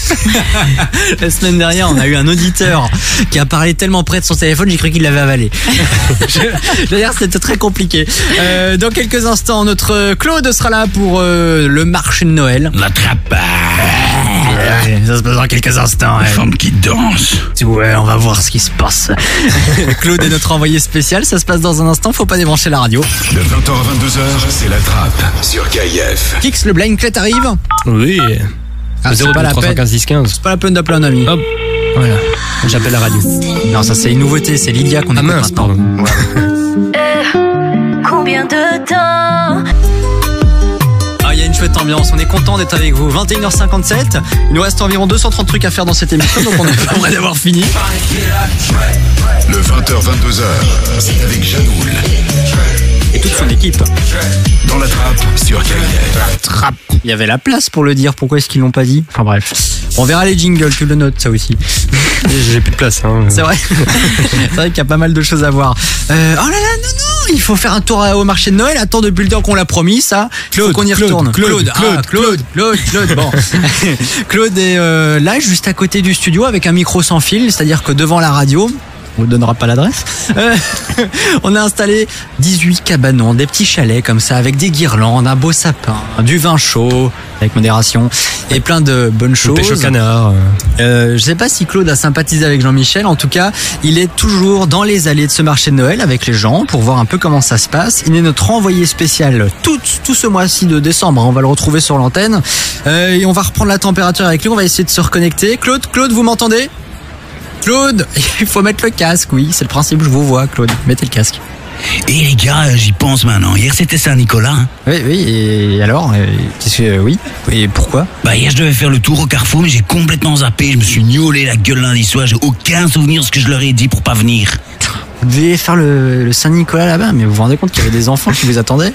La semaine dernière, on a eu un auditeur qui a parlé tellement près de son téléphone, j'ai cru qu'il l'avait avalé. je, je veux dire, c'était très compliqué. Euh, dans quelques instants, notre Claude sera là pour euh, le marché de Noël. La trappe. Ouais, ça se passe dans quelques instants. La ouais. femme qui danse. Ouais, on va voir ce qui se passe. Claude est notre envoyé spécial, ça se passe dans un instant, faut pas débrancher la radio. De vingt heures à vingt-deux heures, c'est la trappe sur K I F. Kix, le blind clé arrive. Oui. Ah, zéro c'est pas la trois cent peine. quinze dix quinze. C'est pas la peine d'appeler un ami. Hop. Voilà. J'appelle la radio. Non, ça c'est une nouveauté, c'est Lydia qu'on Ah écoute mince, maintenant. pardon. Combien de temps? Ah, il y a une chouette ambiance, on est content d'être avec vous. vingt et une heures cinquante-sept, il nous reste environ deux cent trente trucs à faire dans cette émission, donc on est pas près d'avoir fini. Le vingt heures vingt-deux heures, c'est avec Jadoul. Et toute son équipe. Dans la trappe sur K I F. Trappe. Il y avait la place pour le dire, pourquoi est-ce qu'ils l'ont pas dit? Enfin bref. On verra les jingles, tu le notes ça aussi. J'ai plus de place. Hein. C'est vrai. C'est vrai qu'il y a pas mal de choses à voir. Euh, oh là là, non, non, il faut faire un tour au marché de Noël. Attends, depuis le temps qu'on l'a promis, ça. Claude, faut qu'on y Claude, retourne. Claude, ah, Claude, Claude, Claude, Claude. Bon. Claude est euh, là, juste à côté du studio, avec un micro sans fil, c'est-à-dire que devant la radio. On ne donnera pas l'adresse. Euh, on a installé dix-huit cabanons, des petits chalets comme ça, avec des guirlandes, un beau sapin, du vin chaud, avec modération, et plein de bonnes choses. Pêche au canard. Euh, je sais pas si Claude a sympathisé avec Jean-Michel. En tout cas, il est toujours dans les allées de ce marché de Noël avec les gens pour voir un peu comment ça se passe. Il est notre envoyé spécial tout, tout ce mois-ci de décembre. On va le retrouver sur l'antenne. Euh, et on va reprendre la température avec lui. On va essayer de se reconnecter. Claude, Claude, vous m'entendez? Claude, il faut mettre le casque, oui, c'est le principe, je vous vois, Claude. Mettez le casque. Et les gars, j'y pense maintenant. Hier, c'était Saint-Nicolas. Hein. Oui, oui, et alors euh, qu'est-ce que, oui, et pourquoi? Bah, hier, je devais faire le tour au Carrefour, mais j'ai complètement zappé. Je me suis gnolé la gueule lundi soir. J'ai aucun souvenir de ce que je leur ai dit pour pas venir. Vous deviez faire le, le Saint-Nicolas là-bas, mais vous vous rendez compte qu'il y avait des enfants qui vous attendaient.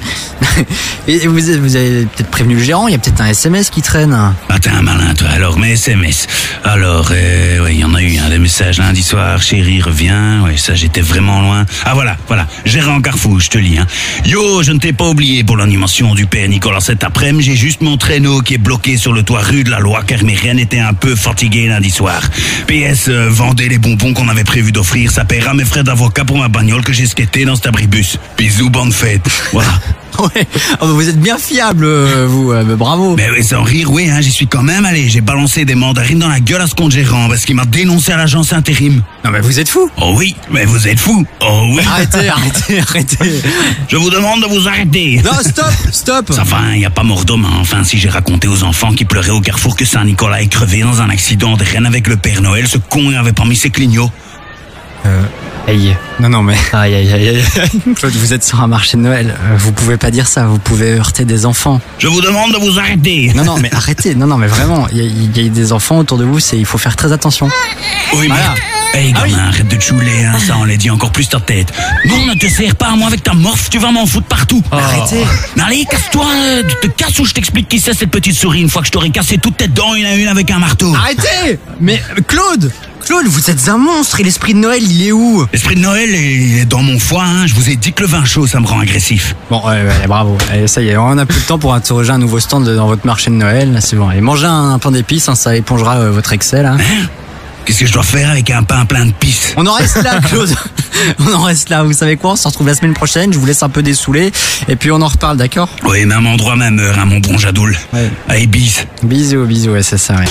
Et vous, vous avez peut-être prévenu le gérant, il y a peut-être un S M S qui traîne. Ah, t'es un malin, toi. Alors, mes S M S. Alors, euh, ouais, il y en a eu, hein, des messages lundi soir. Chérie, reviens. Ouais, ça, j'étais vraiment loin. Ah, voilà, voilà. Gérant Carrefour, je te lis, hein. Yo, je ne t'ai pas oublié pour l'animation du Père Nicolas cet après-midi. J'ai juste mon traîneau qui est bloqué sur le toit rue de la Loi, car mes reines étaient un peu fatiguées lundi soir. P S, euh, vendez les bonbons qu'on avait prévu d'offrir. Ça paiera mes frais d'avocat pour ma bagnole que j'ai skaté dans cet abribus. Bisous, bonne fête. Voilà. Ouais, oh, vous êtes bien fiable, vous, euh, bravo. Mais oui, sans rire, oui, hein, j'y suis quand même allé. J'ai balancé des mandarines dans la gueule à ce compte gérant parce qu'il m'a dénoncé à l'agence intérim. Non, mais vous êtes fou. Oh oui, mais vous êtes fou. Oh oui. Arrêtez, arrêtez, arrêtez. Je vous demande de vous arrêter. Non, stop, stop. Enfin, il n'y a pas mort d'homme, hein. Enfin, si j'ai raconté aux enfants qui pleuraient au carrefour que Saint-Nicolas est crevé dans un accident de Rennes avec le Père Noël, ce con n'avait pas mis ses clignots. Euh... Aïe. Non, non, mais. Aïe, aïe, aïe, aïe. Claude, vous êtes sur un marché de Noël. Vous pouvez pas dire ça. Vous pouvez heurter des enfants. Je vous demande de vous arrêter. Non, non, mais arrêtez. Non, non, mais vraiment. Il y, y a des enfants autour de vous. C'est, il faut faire très attention. Oui, voilà. mais. Hey, gamin, ah oui. Arrête de te chouler, hein. Ça, on l'a dit encore plus ta tête. Non, ne te serre pas à moi avec ta morphe. Tu vas m'en foutre partout. Oh. Arrêtez. Mais allez, casse-toi. Tu te casses ou je t'explique qui c'est cette petite souris une fois que je t'aurai cassé toutes tes dents une à une avec un marteau. Arrêtez. Mais, Claude. Claude, vous êtes un monstre et l'esprit de Noël, il est où? L'esprit de Noël est dans mon foie, hein. Je vous ai dit que le vin chaud, ça me rend agressif. Bon, ouais, ouais, bravo. Allez, ça y est, on a plus le temps pour interroger un nouveau stand dans votre marché de Noël. C'est bon, allez, mangez un pain d'épices, hein, ça épongera euh, votre excès, là. Hein? Qu'est-ce que je dois faire avec un pain plein de pisse? On en reste là, Claude. On en reste là. Vous savez quoi? On se retrouve la semaine prochaine. Je vous laisse un peu dessouler. Et puis on en reparle, d'accord? Oui, même endroit, même heure, hein, mon bon Jadoul. Ouais. Allez, bis. Bisous, bisous, ouais, c'est ça, ouais.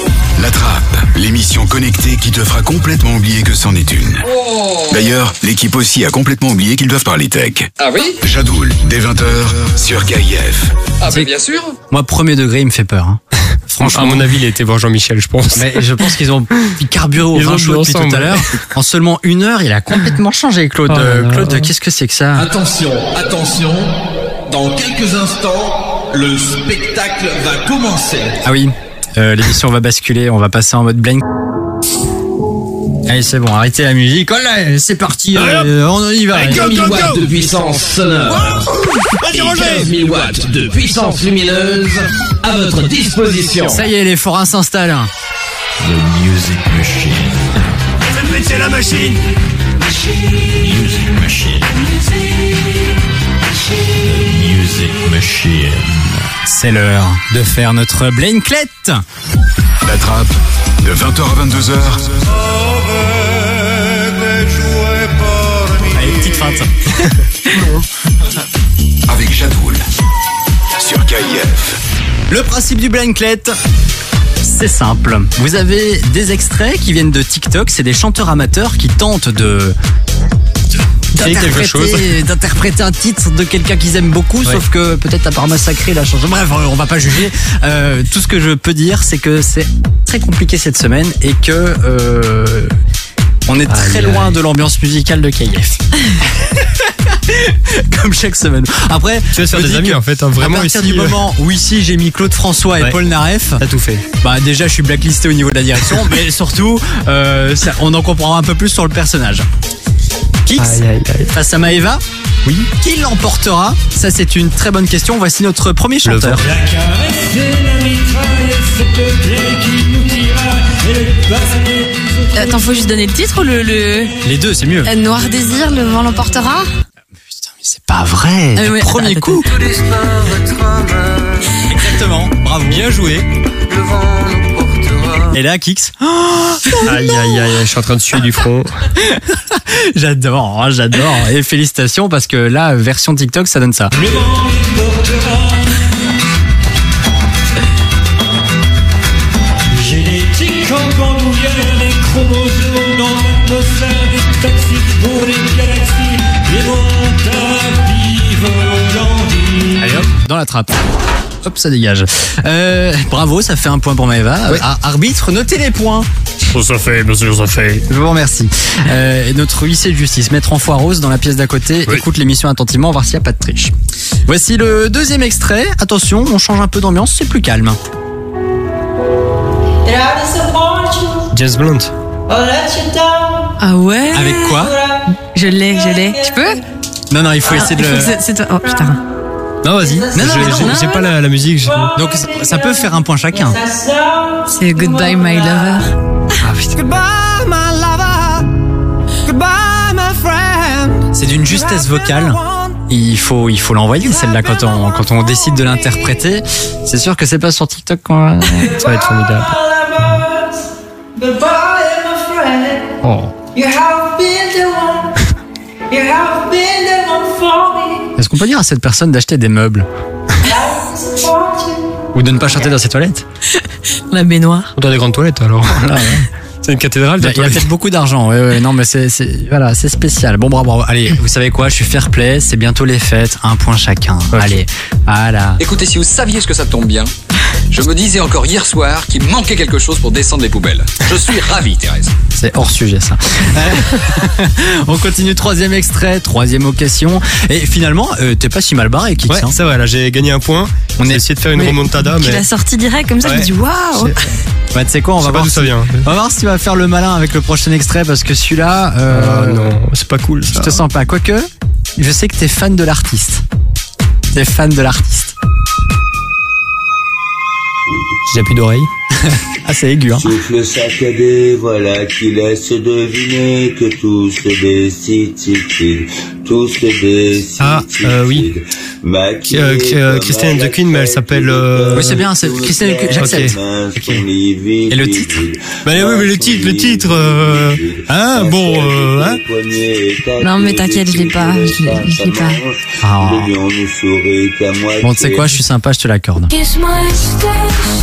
La Trappe, l'émission connectée qui te fera complètement oublier que c'en est une. Oh. D'ailleurs, l'équipe aussi a complètement oublié qu'ils doivent parler tech. Ah oui? Jadoul, dès vingt heures, sur K I F. Ah ben bien sûr. Moi, premier degré, il me fait peur. Hein. Franchement, à mon avis, il a été voir Jean-Michel, je pense. Mais je pense qu'ils ont carburé au vin chaud depuis tout à l'heure. En seulement une heure, il a complètement changé, Claude. Oh, Claude, qu'est-ce que c'est que ça? Attention, attention. Dans quelques instants, le spectacle va commencer. Ah oui, euh, l'émission va basculer. On va passer en mode blind. Allez, c'est bon, arrêtez la musique. Oh là, c'est parti, euh, on y va. deux mille watts de puissance sonore et quinze mille watts de puissance lumineuse à votre disposition. Ça y est, les forains s'installent. The Music Machine. Faites péter la machine. Music Machine. The Music Machine. C'est l'heure de faire notre Blanklette. La Trappe, de vingt heures à vingt-deux heures. Allez, petite feinte. Avec Jadoul, sur K I F. Le principe du Blanklette, c'est simple. Vous avez des extraits qui viennent de TikTok. C'est des chanteurs amateurs qui tentent de... D'interpréter, d'interpréter un titre de quelqu'un qu'ils aiment beaucoup, ouais. Sauf que peut-être à part massacrer la chanson. Bref, on va pas juger. Euh, tout ce que je peux dire, c'est que c'est très compliqué cette semaine et que euh, on est très aïe, loin aïe. de l'ambiance musicale de K I F. Comme chaque semaine. Après, tu vas faire des amis en fait, hein, vraiment. À partir ici, du euh... moment où ici j'ai mis Claude François et ouais. Paul Naref, t'as tout fait. Bah déjà, je suis blacklisté au niveau de la direction, mais surtout, euh, ça, on en comprendra un peu plus sur le personnage. Kix aïe, aïe, aïe. Face à Maëva. Oui. Qui l'emportera? Ça, c'est une très bonne question. Voici notre premier chanteur. La caresse et la mitraille, cette plaie qui nous tira et le passé. Attends, faut juste donner le titre ou le, le... Les deux, c'est mieux. Euh, Noir désir, le vent l'emportera. Putain, mais c'est pas vrai. Euh, du ouais, premier attends, coup. Exactement. Bravo. Bien joué. Le vent l'emportera. Et là, Kix. Oh, aïe, aïe, aïe, je suis en train de suer du front. J'adore, j'adore. Et félicitations parce que là, version TikTok, ça donne ça. Le vent l'emportera. Génétique en bandoulière, les chromosomes dans l'atmosphère, des taxis pour les galaxies, les montagnes volantes. Allez hop, dans la trappe. Hop, ça dégage. Euh, bravo, ça fait un point pour Maëva. Oui. Ar- arbitre, notez les points. Ça fait, monsieur, ça fait. Je vous remercie. Euh, et notre huissier de justice, Maître Enfoy Rose, dans la pièce d'à côté, oui. Écoute l'émission attentivement, voir s'il n'y a pas de triche. Voici le deuxième extrait. Attention, on change un peu d'ambiance, c'est plus calme. James Blunt. Ah ouais? Avec quoi? Je l'ai, je l'ai. Tu peux? Non, non, il faut Ah, essayer de il le... faut que c'est- c'est toi. Oh putain. Non, vas-y. Non, non, J'ai- non, j'ai- non, J'ai non, pas la, la musique. j'ai- Donc ça peut faire un point chacun. C'est Goodbye My Lover. Ah putain. C'est d'une justesse vocale. Il faut, il faut l'envoyer celle-là quand on, quand on décide de l'interpréter. C'est sûr que c'est pas sur TikTok qu'on va... Ça va être formidable. Oh. Est-ce qu'on peut dire à cette personne d'acheter des meubles? Ou de ne pas chanter dans ses toilettes? La baignoire. On a des grandes toilettes alors. Voilà, ouais. C'est une cathédrale. Il y a, il y a peut-être beaucoup d'argent, ouais, ouais, non, mais c'est, c'est, voilà, c'est spécial. Bon, bravo, bravo. Allez, vous savez quoi, je suis fair play, c'est bientôt les fêtes, un point chacun. Okay. Allez, voilà. Écoutez, si vous saviez ce que ça tombe bien, je me disais encore hier soir qu'il manquait quelque chose pour descendre les poubelles. Je suis ravi, Thérèse. C'est hors sujet, ça. On continue, troisième extrait, troisième occasion. Et finalement, euh, t'es pas si mal barré, Kix. Ouais, hein. c'est vrai, là, j'ai gagné un point. On a essayé de faire une Mais remontada, Tu mais. l'as sorti direct comme ça, Ouais. je me dis waouh. Ouais, tu sais quoi, on Je va sais pas voir, d'où ça si, vient. on va voir si tu vas faire le malin avec le prochain extrait, parce que celui-là, euh, Ah non, c'est pas cool ça. je te sens pas. Quoique, je sais que t'es fan de l'artiste. T'es fan de l'artiste. J'ai plus d'oreilles. Ah, c'est aigu, hein. Souffle saccadé, voilà qui laisse deviner que tout se décide, tout se décide. Ah, euh, oui. Euh, euh, Christine and the Queen, mais elle s'appelle. Euh... Oui, c'est bien, c'est Christine and the Queen, j'accepte. Ok. Et le titre? Bah oui, mais le titre, le titre. Euh... Hein, bon, euh, hein. Non mais t'inquiète, je l'ai pas, je l'ai, je l'ai pas. Ah. Bon, tu sais quoi, je suis sympa, je te l'accorde. Kiss my station.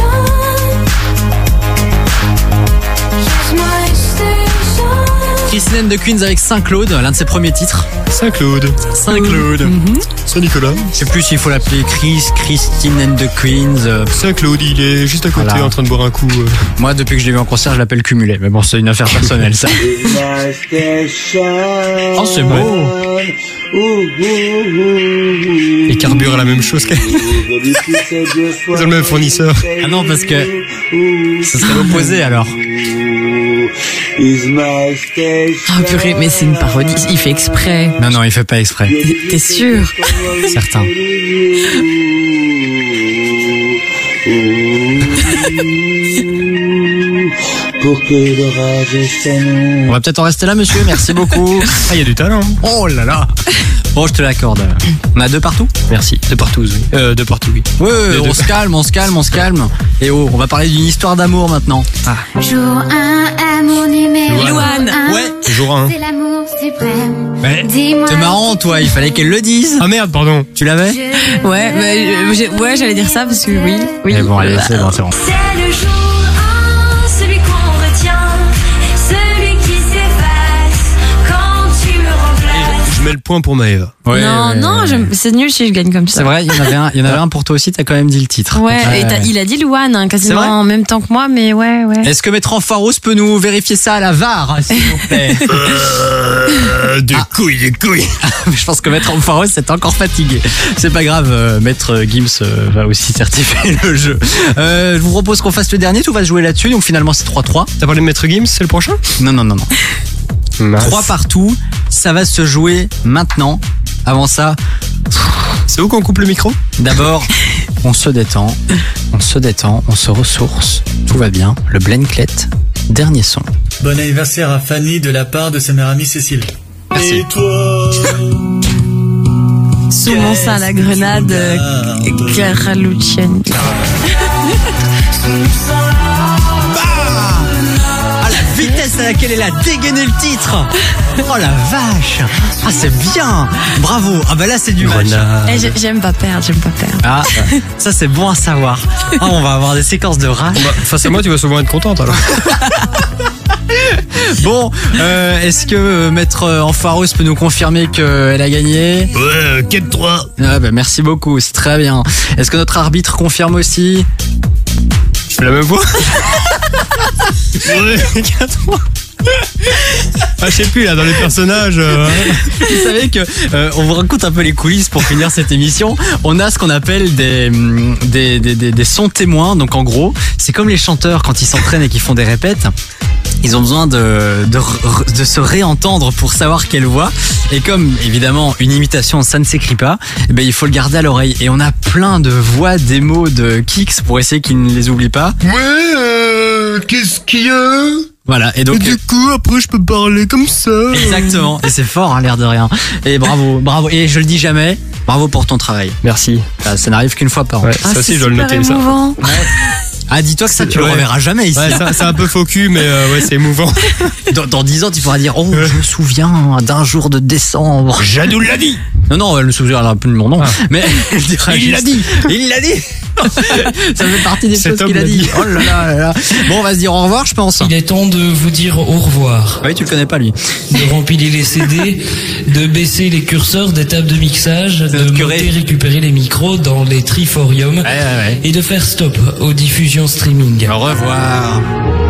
Kiss my station. Christine and the Queens avec Saint-Claude, l'un de ses premiers titres. Saint-Claude. Saint-Claude. Saint-Nicolas. Je sais plus s'il faut l'appeler Chris, Christine and the Queens. euh, Saint-Claude, il est juste à côté Voilà. en train de boire un coup. euh. Moi, depuis que je l'ai vu en concert, je l'appelle cumulé. Mais bon, c'est une affaire personnelle, ça. Oh, c'est beau. Il carbure à la même chose qu'elle. Ils ont le même fournisseur. Ah non, parce que ce serait l'opposé alors. Ah purée, mais c'est une parodie, il fait exprès. Non, non, il fait pas exprès. T'es- T'es sûr? Certain. Pour que l'orage s'annonce. On va peut-être en rester là, monsieur. Merci beaucoup. Ah, il y a du talent. Oh là là. Bon, je te l'accorde. On a deux partout? Merci. De partout, oui. Euh, de partout, oui. Ouais, ouais, Les on deux. se calme, on se calme, on se calme. Et oh, on va parler d'une histoire d'amour maintenant. Ah. Jour un, amour numéro Louane. un. Ouais. Jour un. C'est l'amour suprême. Ouais. Dis-moi. C'est marrant, toi, il fallait qu'elle le dise. Ah merde, pardon. Tu l'avais? Ouais, mais euh, j'ai- ouais, j'allais dire ça parce que oui, oui. Mais bon, allez, c'est bon, c'est bon. C'est le jour un, celui qu'on retient, celui qui s'efface quand tu me remplaces. Je mets le point pour Maëva. Ouais, non, ouais, non, ouais. je- c'est nul si je gagne comme ça. C'est vrai, il y en avait un, il y en avait un pour toi aussi, t'as quand même dit le titre. Ouais, Ouais, et t'as- ouais. il a dit Louane, hein, C'est quasiment vrai en même temps que moi, mais ouais, ouais. Est-ce que Maître Enfaros peut nous vérifier ça à la V A R, s'il vous plaît? Euh, des couilles, des couilles. Je pense que Maître Enfaros est encore fatigué. C'est pas grave, euh, Maître Gims euh, va aussi certifier le jeu. Euh, je vous propose qu'on fasse le dernier, tout va se jouer là-dessus, donc finalement c'est trois trois. T'as parlé de Maître Gims, c'est le prochain? Non, non, non, non. Mince. trois partout, ça va se jouer maintenant. Avant ça, C'est où qu'on coupe le micro? d'abord, on se détend, on se détend, on se ressource, tout va bien. Le Blenclet, dernier son. Bon anniversaire à Fanny de la part de sa mère amie Cécile. Merci. Et toi Sous mon sein, la grenade, euh, Clara Luciani. Ah, la vitesse à laquelle elle a dégainé le titre. Oh la vache. Ah, c'est bien. Bravo. Ah bah là, c'est du match. Eh, j'ai- j'aime pas perdre, j'aime pas perdre. Ah, ça c'est bon à savoir. Ah, on va avoir des séquences de rage. Bah, face à moi, tu vas souvent être contente alors. Bon, euh, est-ce que euh, Maître Enfaros peut nous confirmer qu'elle a gagné? Ouais, quatre trois. Ah bah merci beaucoup, c'est très bien. Est-ce que notre arbitre confirme aussi? Je fais la même voix. Ouais, quatre trois. Ah, je sais plus là dans les personnages. Euh... Vous savez que euh, on vous raconte un peu les coulisses pour finir cette émission. On a ce qu'on appelle des des, des des des sons témoins. Donc en gros, c'est comme les chanteurs quand ils s'entraînent et qu'ils font des répètes. Ils ont besoin de, de, de se réentendre pour savoir quelle voix. Et comme, évidemment, une imitation, ça ne s'écrit pas, eh ben, il faut le garder à l'oreille. Et on a plein de voix, démos de Kix pour essayer qu'ils ne les oublient pas. Ouais, euh, qu'est-ce qu'il y a ? Voilà, et donc. Et du coup, après, je peux parler comme ça. Exactement. Et c'est fort, hein, l'air de rien. Et bravo, bravo. Et je le dis jamais, bravo pour ton travail. Merci. Ça, ça n'arrive qu'une fois par an. Ouais, ça Ah, aussi, c'est je dois le super noter, ça. émouvant. Ouais. Ah, dis-toi que ça, tu le Ouais. reverras jamais ici. Ouais, ça, c'est un peu faux cul, mais euh, ouais, c'est émouvant. Dans, dans dix ans, tu pourras dire, oh, je me souviens d'un jour de décembre. Jadoul l'a dit. Non, non, elle ne se souviendra plus de mon nom. Ah. Mais elle dira Il juste- l'a dit. Il l'a dit. Ça fait partie des Cet choses homme qu'il a l'a dit. dit. Oh là là là là. Bon, on va se dire au revoir, je pense. Il est temps de vous dire au revoir. Oui, tu le connais pas, lui. De rempiler les C D, de baisser les curseurs des tables de mixage, de notre monter curé. récupérer les micros dans les triforiums Ouais, ouais, ouais. et de faire stop aux diffusions streaming. Au revoir.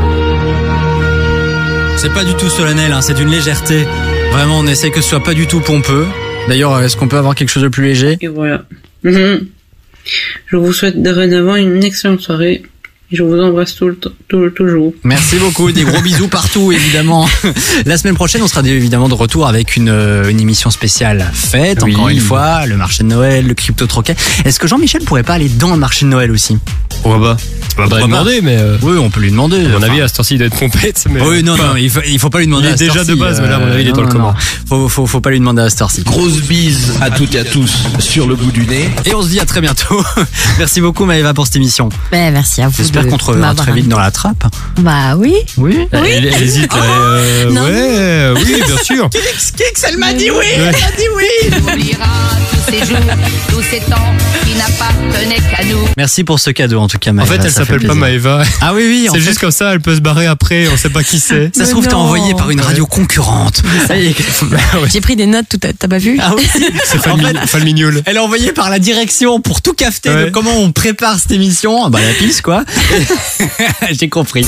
C'est pas du tout solennel, hein, c'est d'une légèreté. Vraiment, on essaie que ce soit pas du tout pompeux. D'ailleurs, est-ce qu'on peut avoir quelque chose de plus léger? Et voilà. Mhm. Je vous souhaite dorénavant une excellente soirée. Et je vous embrasse tout le temps, tout, toujours. Merci beaucoup, des gros bisous partout évidemment. La semaine prochaine, on sera évidemment de retour avec une, une émission spéciale fête, Oui. encore une fois, le marché de Noël, le crypto troquet. Est-ce que Jean-Michel pourrait pas aller dans le marché de Noël aussi? Pourquoi pas? On va pas Pourquoi demander, mais euh, Oui, on peut lui demander. à mon Enfin, avis, à cette heure-ci, il doit être pompette. Mais oui, non, Enfin, non, il faut, il faut pas lui demander il est à cette déjà heure-ci, de base, mais là, à mon avis, il est non, dans le non, coma. non. Faut, faut, faut pas lui demander à cette heure-ci. Grosse bise à toutes et à tous sur le bout du nez. Et on se dit à très bientôt. Merci beaucoup Maëva pour cette émission. Ben, merci à vous. J'espère de qu'on te reverra m'avoir très vite invité. dans la trappe. Bah oui. Oui. Elle, elle hésite. là, euh, non. ouais, oui, bien sûr. Kix, Kix, elle m'a dit oui, Ouais. elle m'a dit oui. On oubliera tous ces jours, tous ces temps qui n'appartenaient qu'à nous. Merci pour ce cadeau en tout cas En Maëva. fait, elle ça s'appelle pas plaisir. Maëva. Ah oui, oui. en C'est fait, juste comme ça, elle peut se barrer après, on sait pas qui c'est. ça se Mais trouve, t'es non. envoyé par une radio concurrente. Ça y est. J'ai pris des notes, tout à- t'as pas vu? Ah oui. C'est En Falmi- fait, Falmignoul. elle est envoyée par la direction pour tout cafeter de Ouais. comment on prépare cette émission. Bah la pisse quoi. J'ai compris.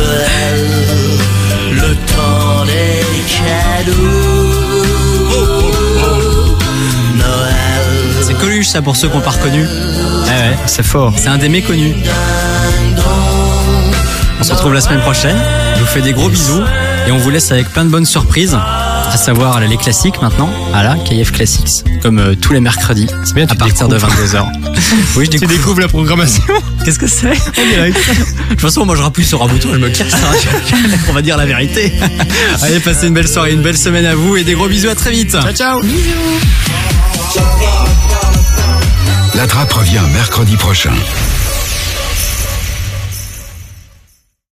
Le temps des cadeaux. Noël. C'est Coluche ça pour ceux qui n'ont pas reconnu. Ouais, ouais. C'est fort. C'est un des méconnus. On se retrouve la semaine prochaine. Je vous fais des gros bisous et on vous laisse avec plein de bonnes surprises. À savoir les classiques maintenant. Voilà, K F Classics, comme euh, tous les mercredis bien, à tu partir de découvres. vingt-deux heures. Oui, je Tu découvre. découvres la programmation. Qu'est-ce que c'est? En direct. De toute façon, moi je rappuie sur un bouton, je me casse. hein. On va dire la vérité. Allez, passez une belle soirée, une belle semaine à vous et des gros bisous, à très vite. Ciao, ciao. La trappe revient mercredi prochain.